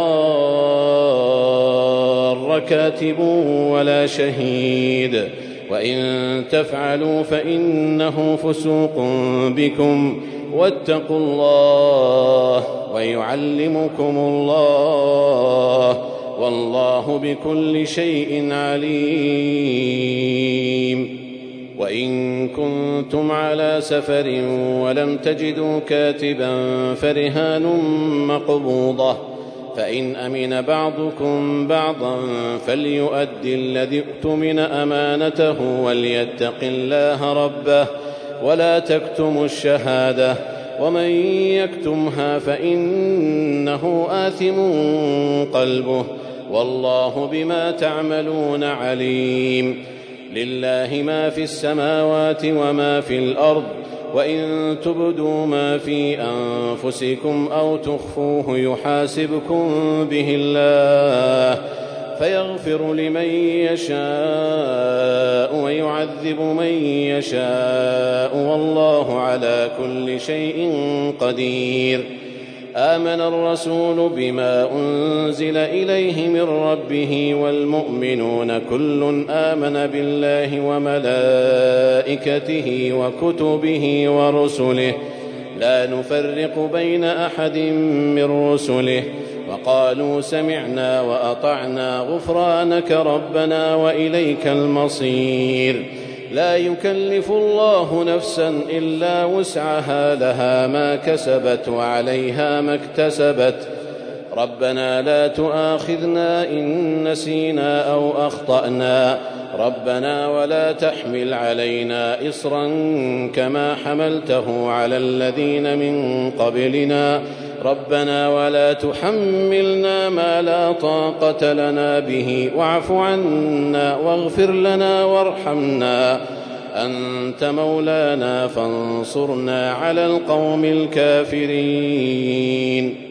يضار كاتب ولا شهيد وإن تفعلوا فإنه فسوق بكم واتقوا الله ويعلمكم الله والله بكل شيء عليم. وإن كنتم على سفر ولم تجدوا كاتبا فرهان مقبوضة فإن أمن بعضكم بعضا فليؤدي الذي اؤتمن أمانته وليتق الله ربه ولا تكتموا الشهادة ومن يكتمها فإنه آثم قلبه والله بما تعملون عليم. لله ما في السماوات وما في الأرض وإن تبدوا ما في أنفسكم أو تخفوه يحاسبكم به الله فيغفر لمن يشاء ويعذب من يشاء والله على كل شيء قدير. آمن الرسول بما أنزل إليه من ربه والمؤمنون كل آمن بالله وملائكته وكتبه ورسله لا نفرق بين أحد من رسله وقالوا سمعنا وأطعنا غفرانك ربنا وإليك المصير. لا يكلف الله نفسا إلا وسعها لها ما كسبت وعليها ما اكتسبت ربنا لا تؤاخذنا إن نسينا أو أخطأنا ربنا ولا تحمل علينا إصرا كما حملته على الذين من قبلنا ربنا ولا تحملنا ما لا طاقة لنا به واعف عنا واغفر لنا وارحمنا أنت مولانا فانصرنا على القوم الكافرين.